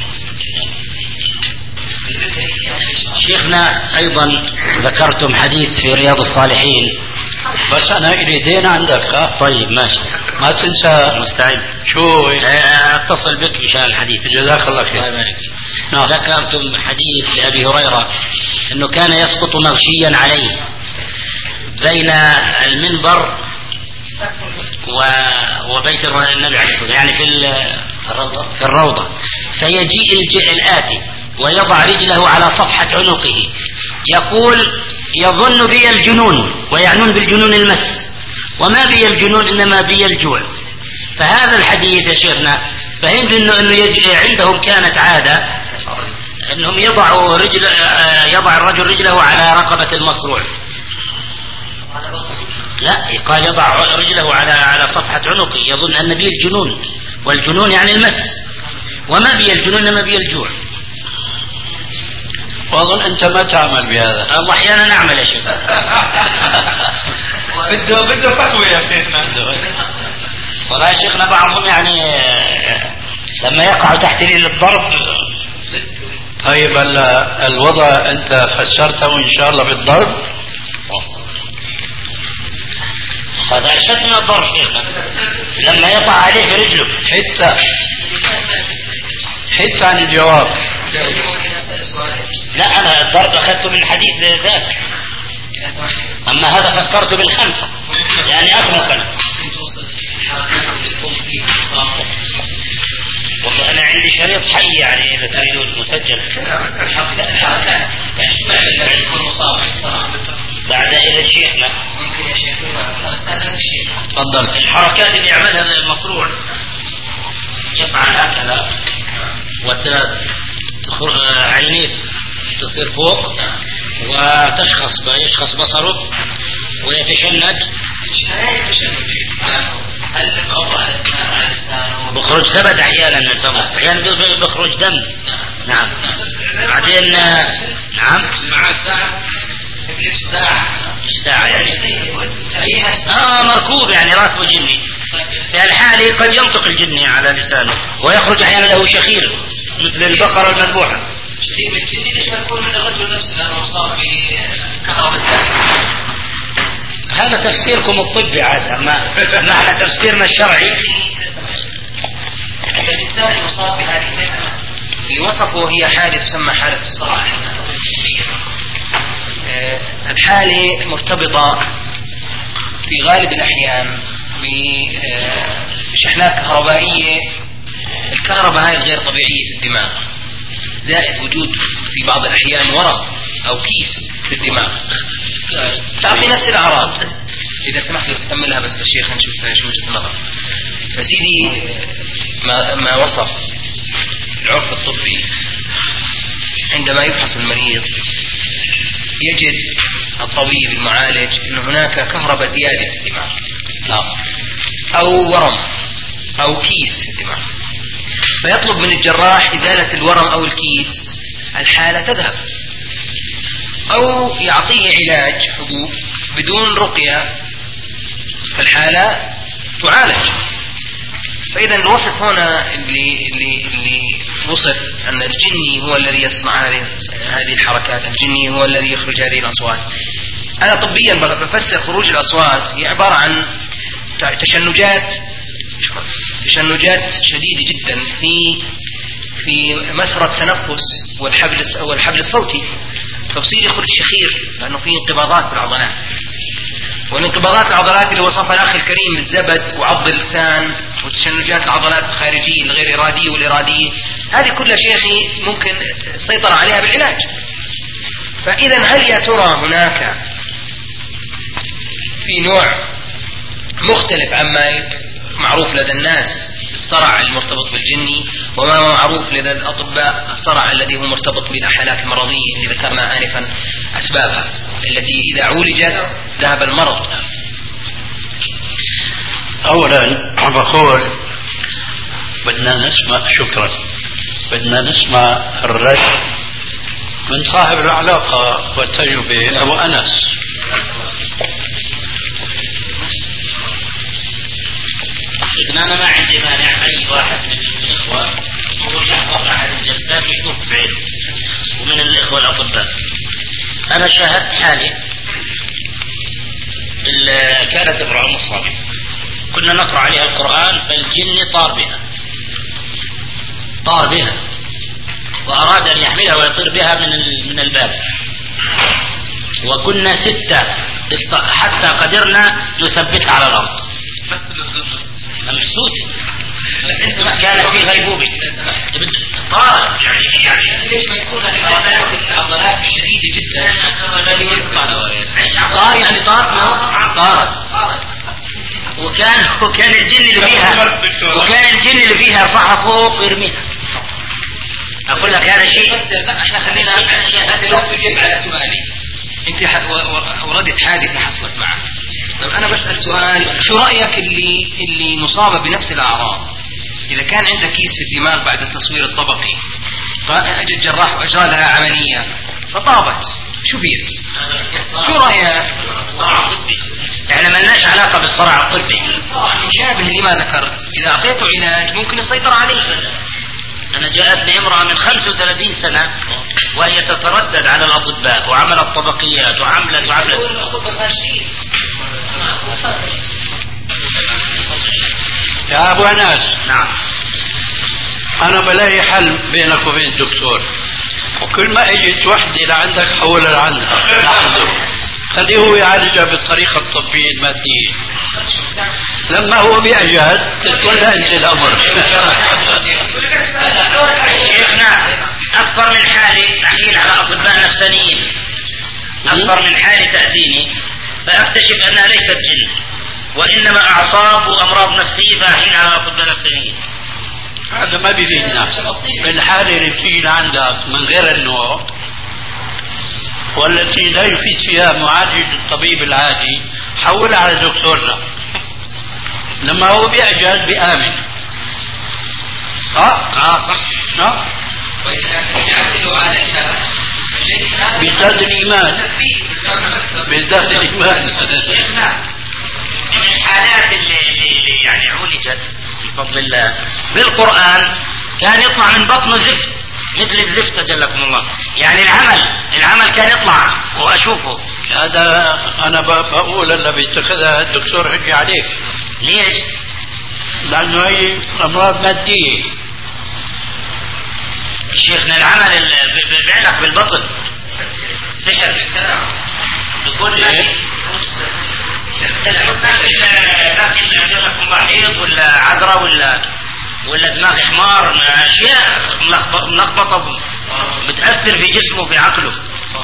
Speaker 5: شيخنا أيضا ذكرتم حديث في رياض الصالحين،
Speaker 3: بس أنا إلي دين عندك. ها
Speaker 5: طيب ماشي،
Speaker 3: ما تنسى.
Speaker 5: مستعد.
Speaker 3: شو
Speaker 5: أتصل بك مشان الحديث.
Speaker 3: جزاك الله خير.
Speaker 5: نعم. ذكرتم حديث أبي هريرة أنه كان يسقط مغشيا عليه بين المنبر وبيت النبي عليه الصلاة والسلام، يعني في الروضة في الروضة فيجيء الآتي ويضع رجله على صفحة عنقه يقول يظن بي الجنون، ويعنون بالجنون المس، وما بي الجنون إنما بي الجوع. فهذا الحديث يا شيخنا فهمت إنه إنه عندهم كانت عادة إنهم يضعوا رجل يضع الرجل رجله على رقبة المصروع. لا، قال يضع رجله على على صفحة عنقه يظن أن بي الجنون، والجنون يعني المس، وما بي الجنون إنما بي الجوع.
Speaker 3: وأظن أنت ما تعمل بهذا.
Speaker 5: الله أحيانا نعمل يا شيخ.
Speaker 4: بده بده فتوى يا شيخنا.
Speaker 5: والله يا شيخنا بعضهم يعني لما يقع تحت رجل الضرب.
Speaker 3: طيب الوضع أنت فسرته إن شاء الله بالضرب.
Speaker 5: هذا أشد من الضرب شيخنا، لما يقع عليه في رجله.
Speaker 3: حتى حتى عن الجواب.
Speaker 5: لا، أنا الضرب أخذته من حديث ذاك، أما هذا فسرته بالخنق يعني أخنقا. والله أنا عندي شريط حي يعني إذا تريدون مسجل. بعد إلى شيخنا
Speaker 3: تفضل.
Speaker 5: الحركات اللي يعملها المصروع يفعل هكذا وعينيه تصير فوق وتشخص يشخص بصره ويتشنج، بخرج سبد أحيانا من فمه، أحيانا بخرج دم. نعم. بعدين نعم
Speaker 4: معاه ساعة ساعة
Speaker 5: ساعة يعني اه مركوب يعني راتب جني. في الحالة قد ينطق الجني على لسانه ويخرج احيانا له شخير مثل البقرة المذبوحة.
Speaker 7: شخير من الجني ليش ما يكون من الرجل نفسه لانه مصاب بكهرباء؟
Speaker 5: هذا تفسيركم الطبي عاد، ما معنى تفسيرنا الشرعي.
Speaker 7: الإنسان يصاب بهذه الفئة اللي وصفه هي حالة تسمى حالة الصراع. الحالة مرتبطة في غالب الأحيان بشحنات كهربائية. الكهرباء هاي غير طبيعية في الدماغ، زائد وجود في بعض الأحيان ورم أو كيس في الدماغ تعطي نفس الأعراض. إذا سمحت لو تكملها بس الشيخ نشوف شو وجهة النظر. فسيدي ما, ما وصف العرف الطبي عندما يفحص المريض يجد الطبيب المعالج أن هناك كهرباء زيادة في الدماغ أو ورم أو كيس في الدماغ، فيطلب من الجراح إزالة الورم أو الكيس، الحالة تذهب، أو يعطيه علاج حبوب بدون رقية فالحالة تعالج. فإذا الوصف هنا اللي, اللي, اللي وصف أن الجني هو الذي يصنع هذه الحركات، الجني هو الذي يخرج هذه الأصوات. أنا طبيا بفسر خروج الأصوات هي عبارة عن تشنجات تشنجات شديدة جدا في في مسرى التنفس والحبل والحبل الصوتي، فبصير يخرج شخير لأنه فيه انقباضات في العضلات. والانقباضات العضلات اللي وصفها الأخ الكريم الزبد وعض اللسان وتشنجات العضلات الخارجية الغير إرادية والإرادية، هذه كلها شيخي ممكن السيطرة عليها بالعلاج. فإذا هل يا ترى هناك في نوع مختلف عما معروف لدى الناس الصرع المرتبط بالجني، وما هو معروف لدى الأطباء الصرع الذي هو مرتبط بالحالات المرضية اللي ذكرنا آنفا أسبابها التي إذا عولجت ذهب المرض؟
Speaker 3: أولا بقول بدنا نسمع، شكرا، بدنا نسمع الرد من صاحب العلاقة والتجربة أبو أنس.
Speaker 5: أنا ما عندي مانع أي واحد من الإخوة يخرج يحضر أحد الجلسات يشوف بعينه، ومن الإخوة الأطباء. أنا شاهدت حالي كانت امرأة مصابة كنا نقرأ عليها القرآن فالجن طار بها طار بها وأراد أن يحملها ويطير بها من من الباب، وكنا ستة حتى قدرنا نثبتها على الأرض محسوس كانت في غيبوبة طارت. يعني يعني
Speaker 7: ليش ما يكون العضلات شديدة جدا
Speaker 5: طار يعني طار طارت وكان وكان الجن اللي فيها وكان الجن اللي فيها يرفعها فوق ويرميها. أقول لك هذا شيء.
Speaker 7: احنا خلينا هذا لو تجيب على سؤالي.
Speaker 2: انت وردت حادثة حصلت معك، طب انا بسأل سؤال، شو رأيك اللي اللي مصابة بنفس الأعراض إذا كان عندك كيس في الدماغ بعد التصوير الطبقي فأجى الجراح وأجرى لها عملية فطابت، شو فيه؟ شو رأيك؟
Speaker 5: يعني ما لناش علاقة بالصرع الطبي،
Speaker 2: مشابه لما ذكرت، إذا أعطيته علاج ممكن يسيطر عليه.
Speaker 5: أنا جاءتني امرأة من خمسة وثلاثين سنة وهي تتردد على الأطباء وعملت طبقيات وعملت وعملت.
Speaker 3: يا أبو أنس،
Speaker 5: نعم،
Speaker 3: أنا بلاقي حل بينك وبين الدكتور، وكل ما اجت وحدة لعندك حولها لعندها لعنده، خليه هو يعالجها بالطريقة الطبية المادية. لما هو بيعجز تتولى أنت الأمر.
Speaker 5: شيخنا أكثر من حالي أحيل على أطباء نفسانيين، أكثر من حالي تأتيني فأكتشف أنها ليست جن وإنما أعصاب وأمراض نفسية فأحيل على أطباء نفسانيين.
Speaker 3: هذا ما بيفيدنا. بالحالة اللي بتيجي لعندك من غير النوع والتي لا يفيد فيها معالج الطبيب العادي حولها على دكتورنا، لما هو بيعجز بآمن. اه اه صح. اه
Speaker 7: وإلا يعدل عليها
Speaker 3: بيزداد الإيمان بيزداد الإيمان.
Speaker 5: من الحالات اللي, اللي يعني عولجت بفضل الله بالقرآن كان يطلع من بطنه زفت مثل الزفت جلكم الله. يعني العمل العمل كان يطلع وأشوفه.
Speaker 3: هذا أنا بقول اللي بيتخذها الدكتور حجي عليك.
Speaker 5: ليش؟
Speaker 3: لأنه هي أمراض مادية.
Speaker 5: شيخنا العمل بيعلق بالبطن سحر بكل لكن ضحيط ولا عذرة ولا ولا دماغ حمار أشياء ملخبطة بتأثر في جسمه في عقله.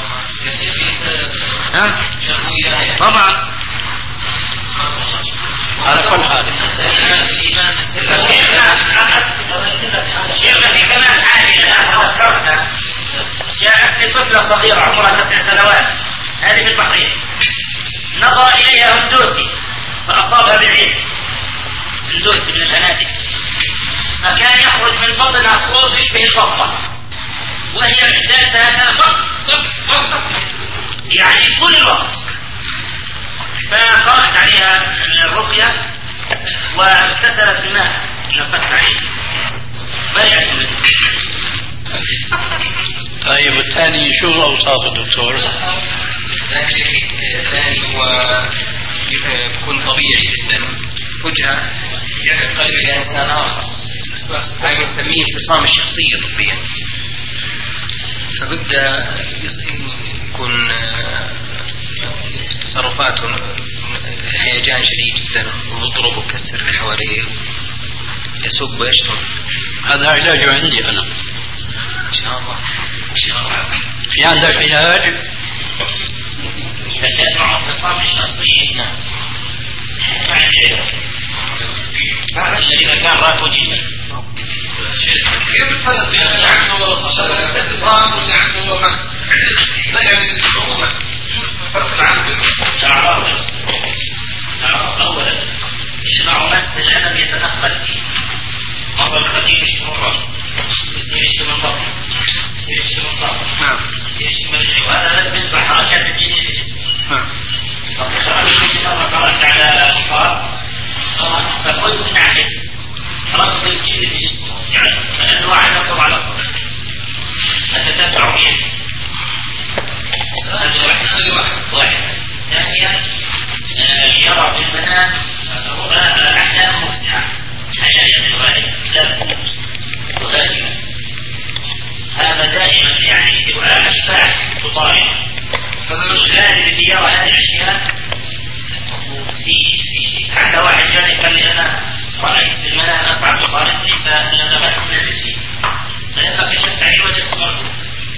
Speaker 5: ها؟ طبعا
Speaker 3: على كل حال
Speaker 5: شيخنا في كمان حاجة الآن تذكرتها. جاءت لي طفلة صغيرة عمرها تسع سنوات هذه في البحرين نظر إليها هندوسي فأصابها بالعين. هندوسي من الأناديل فكان يخرج من بطنها صوت يشبه الفضة وهي جالسة هكذا يعني كل الوقت. فقرأت عليها الرقية واغتسلت بماء نفت عليه برئت منه.
Speaker 3: طيب والثاني شو أوصاف الدكتور؟
Speaker 7: الثاني هو يكون طبيعي جدا فجأة ينتقل إلى إنسان آخر هاي بنسميه انفصام الشخصية طبيا. فبدأ يكون تصرفاته هيجان شديد جدا ويضرب ويكسر اللي حواليه يسب ويشتم.
Speaker 3: هذا علاجه عندي أنا
Speaker 7: إن شاء الله. إن شاء الله
Speaker 3: في عندك علاج؟
Speaker 5: إذا كان مع انفصام الشخصية نعم ما عندي علاج. إذا كان راتبه جدا
Speaker 4: كيف الفرق بين اللي عنده انفصام واللي عنده لا يعني الصعوبة فرق العام
Speaker 5: الأعراض الأعراض أولا اللي معه مس الألم يتنقل فيه مرة القديم يشتم الرأس يصير يشتم البطن يصير يشتم الظهر
Speaker 7: نعم
Speaker 5: يصير يشتم الرجل وهذا لازم يتبع حركات الجنين في الجسم.
Speaker 7: نعم
Speaker 5: مرة قرأت على مصاب فقلت نعكس ربط الجن في جسمه يعني لأنه واحد يركض على الصدر أتتبع به. هذا واحد واحد ثانيا يرى في المنام أحلام مفتحة حياة الوالد لا تموت وغالبا هذا دائما يعني أشباح تطارد. الغالب اللي يرى هذه الأشياء في في حتى واحد جاني قال لي أنا رأيت في المنام أربع تطاردني فلغبت من الرسيم فلما كشفت عليه وجدت مرض.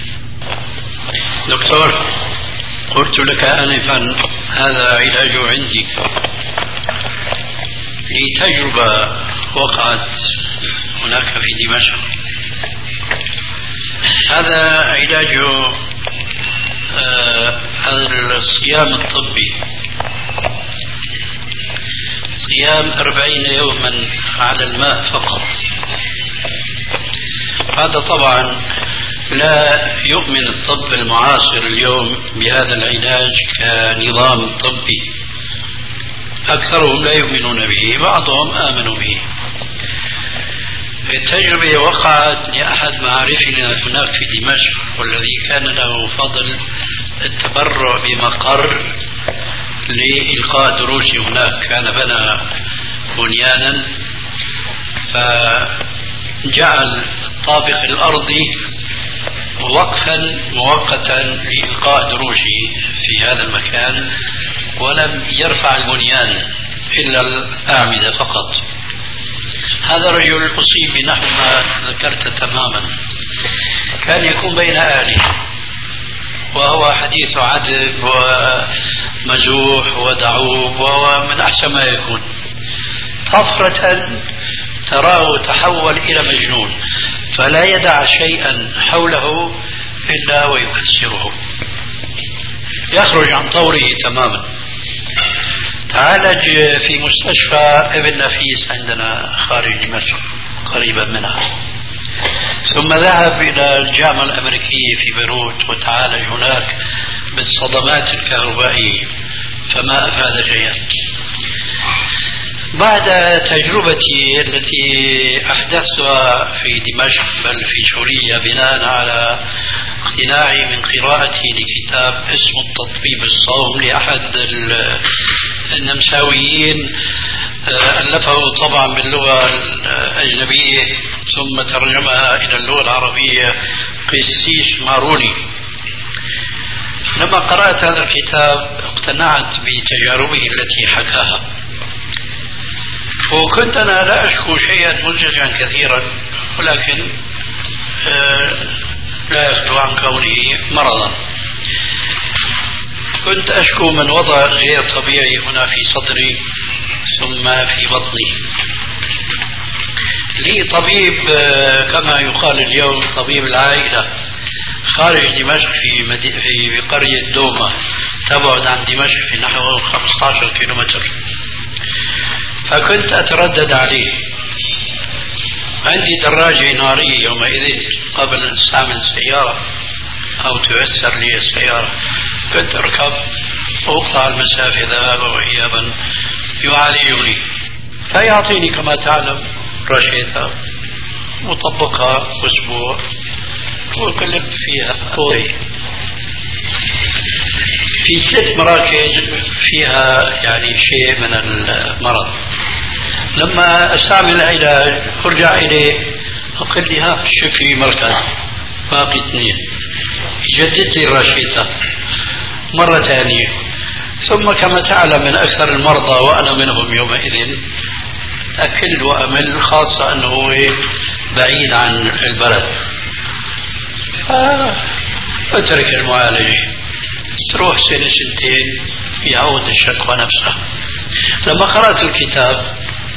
Speaker 3: دكتور قلت لك آنفا هذا علاج عندي لتجربة وقعت هناك في دمشق. هذا علاج آه الصيام الطبي صيام أربعين يوما على الماء فقط. هذا طبعا لا يؤمن الطب المعاصر اليوم بهذا العلاج كنظام طبي. أكثرهم لا يؤمنون به بعضهم آمنوا به. التجربة وقعت لأحد معارفنا هناك في دمشق والذي كان له فضل التبرع بمقر لإلقاء دروس هناك. كان بنى بنيانا فجعل الطابق الأرضي وقفا مؤقتا لإلقاء دروسه في هذا المكان ولم يرفع البنيان إلا الأعمدة فقط. هذا الرجل أصيب بنحو ما ذكرت تماما. كان يكون بين أهله وهو حديث عذب ومزوح ودعوب وهو من أحسن ما يكون. طفرة تراه تحول إلى مجنون فلا يدع شيئا حوله إلا ويكسره يخرج عن طوره تماما. تعالج في مستشفى ابن نفيس عندنا خارج دمشق قريبا منها. ثم ذهب إلى الجامعة الأمريكية في بيروت وتعالج هناك بالصدمات الكهربائية فما أفاد شيئا. بعد تجربتي التي أحدثتها في دمشق بل في سوريا بناء على اقتناعي من قراءتي لكتاب اسمه التطبيب الصوم لأحد النمساويين ألفه طبعا باللغة الأجنبية ثم ترجمها إلى اللغة العربية قسيس ماروني. لما قرأت هذا الكتاب اقتنعت بتجاربه التي حكاها، وكنت أنا لا أشكو شيئا مزعجا كثيرا، ولكن لا يخلو عن كونه مرضا. كنت أشكو من وضع غير طبيعي هنا في صدري ثم في بطني. لي طبيب كما يقال اليوم طبيب العائلة خارج دمشق في مدي... في قرية دوما تبعد عن دمشق في نحو خمسة عشر كيلومتر، فكنت أتردد عليه. عندي دراجة نارية يومئذ قبل أن أستعمل سيارة أو تيسر لي السيارة، كنت أركب وأقطع المسافة ذهابا وإيابا يعالجني، فيعطيني كما تعلم رشيدة وطبقها أسبوع وكلف فيها قوي في ثلاث مراكز فيها يعني شيء من المرض. لما استعمل العلاج ارجع اليه اقول لي ها شوف لي مركز باقي اثنين، يجدد لي الرشيدة مرة ثانية. ثم كما تعلم من اكثر المرضى وانا منهم يومئذ اكل وامل، خاصة انه هو بعيد عن البلد، فاترك المعالجة تروح سنة سنتين يعود الشكوى نفسها. لما قرأت الكتاب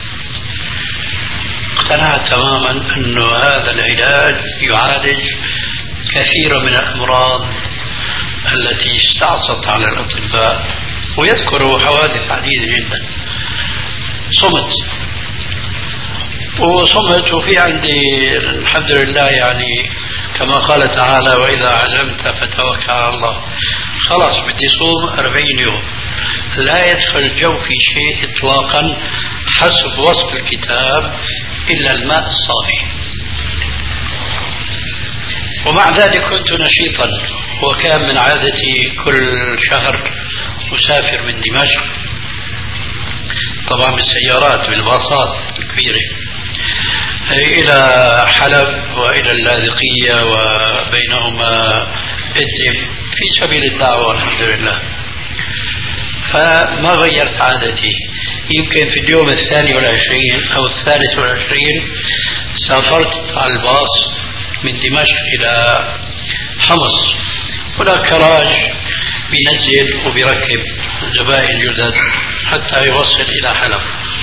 Speaker 3: اقتنعت تماما أنه هذا العلاج يعالج كثيرا من الأمراض التي استعصت على الأطباء، ويذكر حوادث عديدة جدا. صمت وصمت وفي عندي الحمد لله يعني كما قال تعالى وإذا عزمت فتوكل على الله. خلاص بدي صوم أربعين يوم، لا يدخل الجو في شيء إطلاقا حسب وصف الكتاب إلا الماء الصافي. ومع ذلك كنت نشيطا، وكان من عادتي كل شهر أسافر من دمشق طبعا بالسيارات بالباصات الكبيرة إلى حلب وإلى اللاذقية وبينهما إدلب في سبيل الدعوة الحمد لله. فما غيرت عادتي. يمكن في اليوم الثاني والعشرين أو الثالث والعشرين سافرت على الباص من دمشق إلى حمص، هناك كراج بينزل وبيركب زبائن جدد حتى يوصل إلى حلب.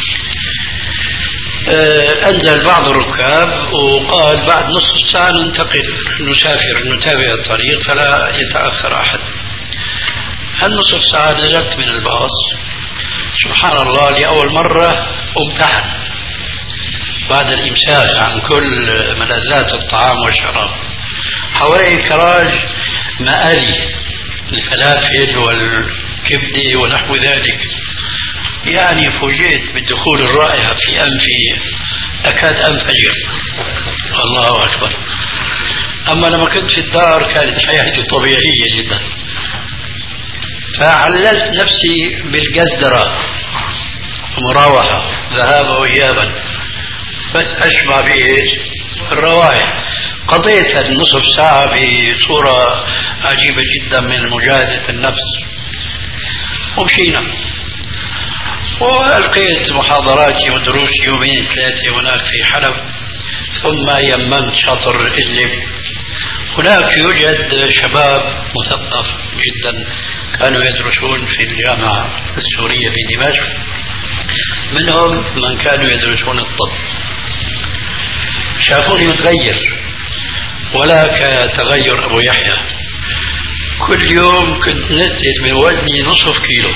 Speaker 3: أنزل بعض الركاب وقال بعد نصف ساعة ننتقل نسافر نتابع الطريق فلا يتأخر أحد. هالنصف ساعة نزلت من الباص، سبحان الله لأول مرة امتحن بعد الإمساك عن كل ملذات الطعام والشراب. حوالي كراج مآلي الفلافل والكبدة ونحو ذلك، يعني فوجئت بالدخول الرائحة في أنفي أكاد أنفجر. الله أكبر. أما لما كنت في الدار كانت حياتي طبيعية جدا. فعللت نفسي بالجزدرة مراوحة ذهابا وإيابا بس أشبع بإيش الروائح. قضيت النصف ساعة بصورة عجيبة جدا من مجاهدة النفس ومشينا، وألقيت محاضراتي ودروسي يومين ثلاثة هناك في حلب، ثم يمنت شاطر إدلب. هناك يوجد شباب مثقف جدا كانوا يدرسون في الجامعة السورية في دمشق، منهم من كانوا يدرسون الطب. شافوني متغير ولا كتغير أبو يحيى. كل يوم كنت نزل من وزني نصف كيلو،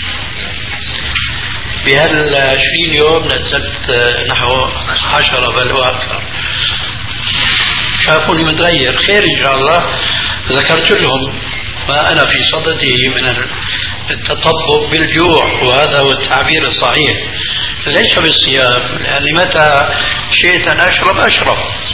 Speaker 3: بهالعشرين يوم نزلت نحو عشرة بل وأكثر. شافوني متغير. خير إن شاء الله. ذكرت لهم ما أنا في صدده من التطبق بالجوع، وهذا هو التعبير الصحيح، ليس بالصيام، لأني متى شئت أن أشرب أشرب،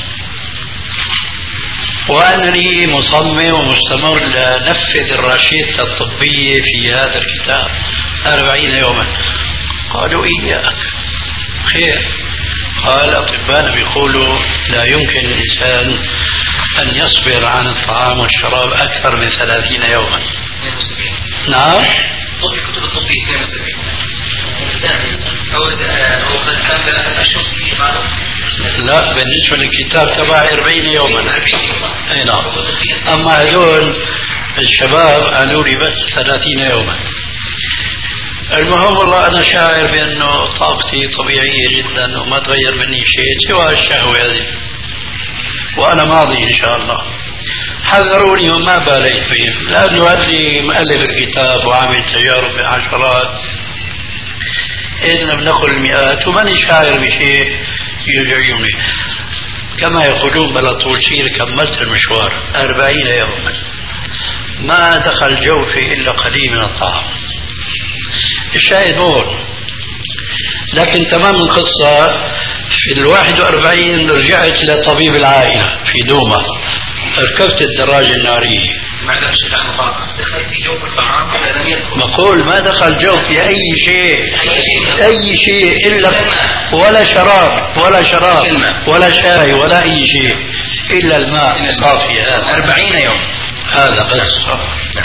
Speaker 3: وأنني مصمم ومستمر لنفذ الرشيدة الطبية في هذا الكتاب أربعين يوما. قالوا إياك. خير. قال أطباء بيقولوا لا يمكن الإنسان أن يصبر عن الطعام والشراب أكثر من ثلاثين يوما. نعم.
Speaker 2: طب الكتب الطبية اثنين وسبعين أو كان ثلاثة أشهر.
Speaker 3: لا، بالنسبة للكتاب تبع أربعين يوما. أي نعم. أما هذول الشباب قالوا لي بس ثلاثين يوما. المهم والله أنا شاعر بأنه طاقتي طبيعية جدا وما تغير مني شيء سوى الشهوة هذه، وأنا ماضي إن شاء الله. حذروني وما باليت بهم، لأنه هذي مؤلف الكتاب وعامل تجارب بعشرات إن لم نقل المئات، وماني شاعر بشيء يزعجني. كما يقولون بلا طول سير كملت المشوار أربعين يوما ما دخل جوفي إلا قليل من الطعام. الشاهد هون. لكن تمام القصة في الواحد وأربعين رجعت لطبيب العائلة في دوما، ركبت الدراجة النارية.
Speaker 2: ما دخل دخل في جوف الطعام ولا لم يدخل؟
Speaker 3: بقول ما دخل جوفي أي شيء، أي شيء إلا ولا شراب ولا شراب ولا شاي ولا أي شيء إلا الماء الصافي. هذا
Speaker 2: أربعين يوم
Speaker 3: هذا بس.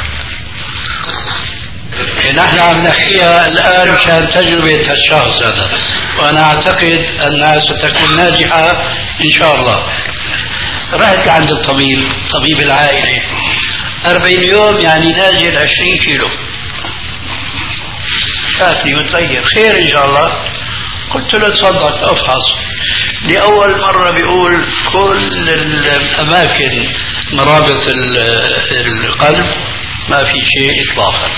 Speaker 3: نحن عم نحكيها الآن مشان تجربة الشخص هذا، وأنا أعتقد أنها ستكون ناجحة إن شاء الله. رحت عند الطبيب، طبيب العائلة، أربعين يوم يعني نازل عشرين كيلو. شافني متغير. خير إن شاء الله. قلت له تصدق أفحص. لأول مرة بيقول كل الأماكن مرابط القلب ما في شيء إطلاقا.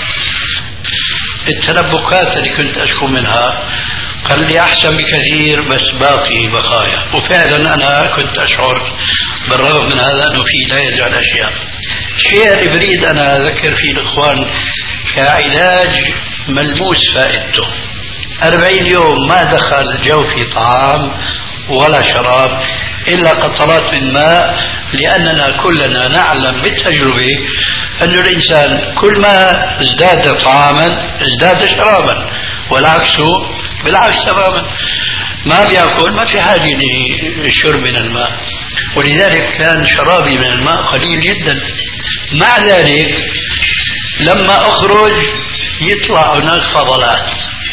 Speaker 3: التنبكات اللي كنت أشكو منها قال لي أحسن بكثير بس باقي بقايا، وفعلا أنا كنت أشعر بالرغم من هذا أنه في لا يزال أشياء. الشيء اللي بريد أنا أذكر فيه الإخوان كعلاج ملموس فائدته، أربعين يوم ما دخل جوفي طعام ولا شراب إلا قطرات من ماء، لأننا كلنا نعلم بالتجربة أن الإنسان كل ما ازداد طعاما ازداد شرابا، والعكس بالعكس تماما. ما بيأكل ما في حاجة للشرب من الماء، ولذلك كان شرابي من الماء قليل جدا. مع ذلك لما أخرج يطلع هناك فضلات.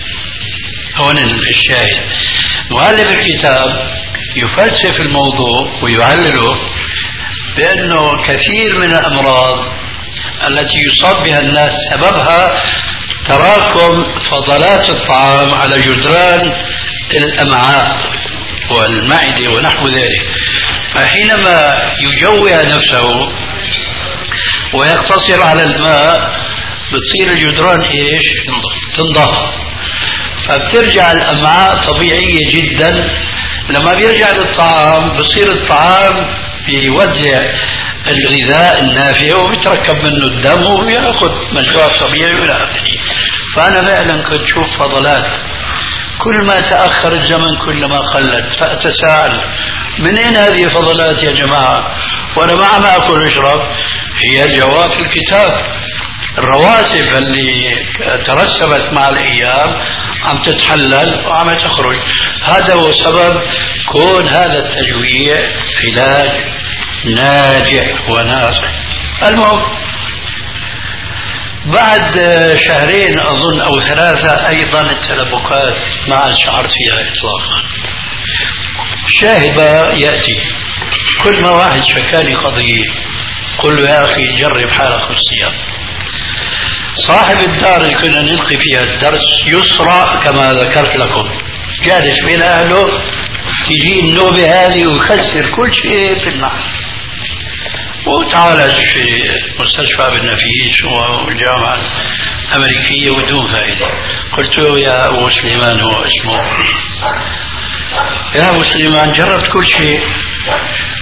Speaker 3: هون الشاهد. مؤلف الكتاب يفلسف الموضوع ويعلله بأنه كثير من الأمراض التي يصاب بها الناس سببها تراكم فضلات الطعام على جدران الأمعاء والمعدة ونحو ذلك. فحينما يجوع نفسه ويقتصر على الماء بتصير الجدران ايش؟ تنضف، فبترجع الأمعاء طبيعية جدا. لما بيرجع للطعام بصير الطعام بيوزع الغذاء النافع وبيتركب منه الدم وبياخذ مجرى طبيعي والى اخره. فانا فعلا كنت اشوف فضلات، كل ما تاخر الزمن كلما قلت، فاتساءل من اين هذه الفضلات يا جماعه وانا ما عم اكل واشرب؟ هي الجواب في الكتاب. الرواسب اللي ترسبت مع الايام عم تتحلل وعم تخرج. هذا هو سبب كون هذا التجويع علاج ناجح ونافع. المهم بعد شهرين أظن أو ثلاثة أيضا التلبكات ما عاد شعرت فيها إطلاقا. الشاهد يأتي كل ما واحد شكاني قضية قل له يا أخي جرب حالك في الصيام. صاحب الدار اللي كنا نلقي فيها الدرس يسرى كما ذكرت لكم، جالس بين أهله تجي النوبة هذه ويكسر كل شيء في النحو، وتعالج في مستشفى بالنفيس والجامعة الأمريكية ودون فائدة. قلت له يا أبو سليمان، هو اسمه، يا أبو سليمان جربت كل شيء،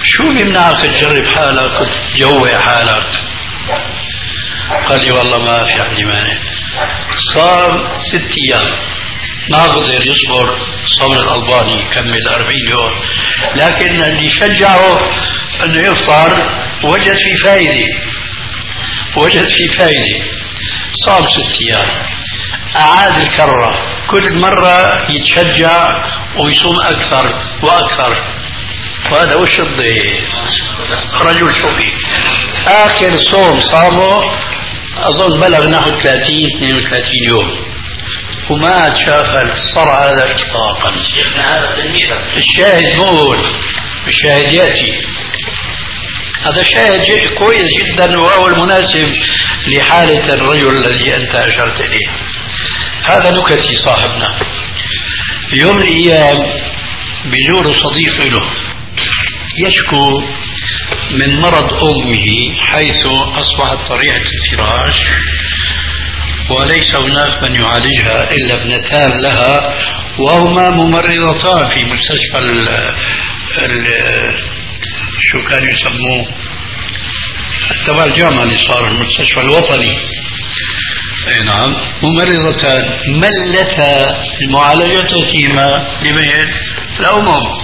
Speaker 3: شو بيمنعك تجرب حالك وتجوع حالك؟ قال لي والله ما في عندي مانع. صام ست ايام ما قدر يصبر صبر الألباني يكمل أربعين يوم، لكن اللي شجعه انه يفطر وجد في فائده وجد في فائده صام ست ايام، اعاد الكرة، كل مرة يتشجع ويصوم اكثر واكثر، وهذا وش الضيف رجل شوفي. اخر صوم صامه اظن بلغ نحو ثلاثين اثنين وثلاثين يوم وما عاد شاف صار هذا اطلاقا.
Speaker 5: شيخنا هذا تلميذك.
Speaker 3: الشاهد هو الشاهد ياتي، هذا شاهد كويس جدا وهو المناسب لحالة الرجل الذي أنت أشرت إليه. هذا نكتي صاحبنا. يوم من الأيام بيزور صديق له يشكو من مرض أمه حيث أصبحت طريحة الفراش وليس هناك من يعالجها إلا ابنتان لها وهما ممرضتان في مستشفى ال ال شو كانوا يسموه تبع الجامعة اللي صار المستشفى الوطني. اي نعم ممرضتان ملتا معالجتهما لمن؟ الأمم.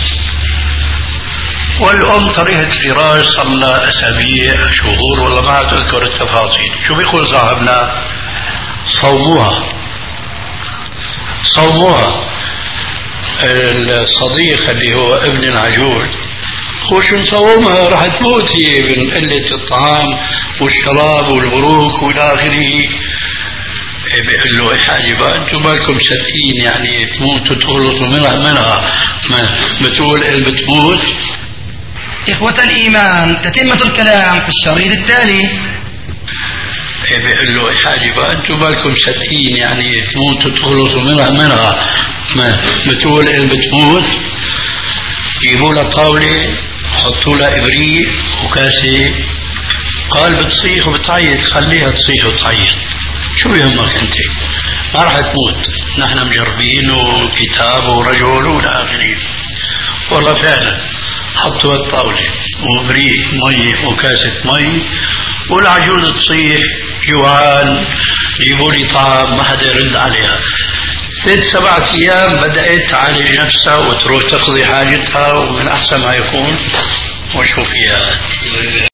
Speaker 3: والأم طريقة فراش صار لها أسابيع شهور والله ما أتذكر التفاصيل. شو بيقول صاحبنا؟ صوموها صوموها. الصديق اللي هو ابن العجوز هو شو نصومها راح تموت هي من قلة الطعام والشراب والبروك والى اخره. بيقول له حاجة بقى انتم بالكم صدقين يعني تموت وتخلصوا منها منها ما بتقول بتموت.
Speaker 1: إخوة الإيمان تتمة الكلام في الشريط التالي.
Speaker 3: بيقول له حاجة بقى انتم بالكم صدقين يعني تموت وتخلصوا منها منها ما بتقول بتموت. جيبوا لها طاولة حطوا لها إبريق وكاسة. قال بتصيح وبتعيط خليها تصيح وتعيط شو يهمك انت ما راح تموت نحن مجربين وكتاب ورجل والى اخره. والله فعلا حطوا الطاولة وإبريق مي وكاسة مي والعجوز تصيح جوعان جيبوا لي طعام ما حدا يرد عليها. ست سبعة ايام بدأت تعالج نفسها وتروح تقضي حاجتها ومن احسن ما يكون وشو فيها.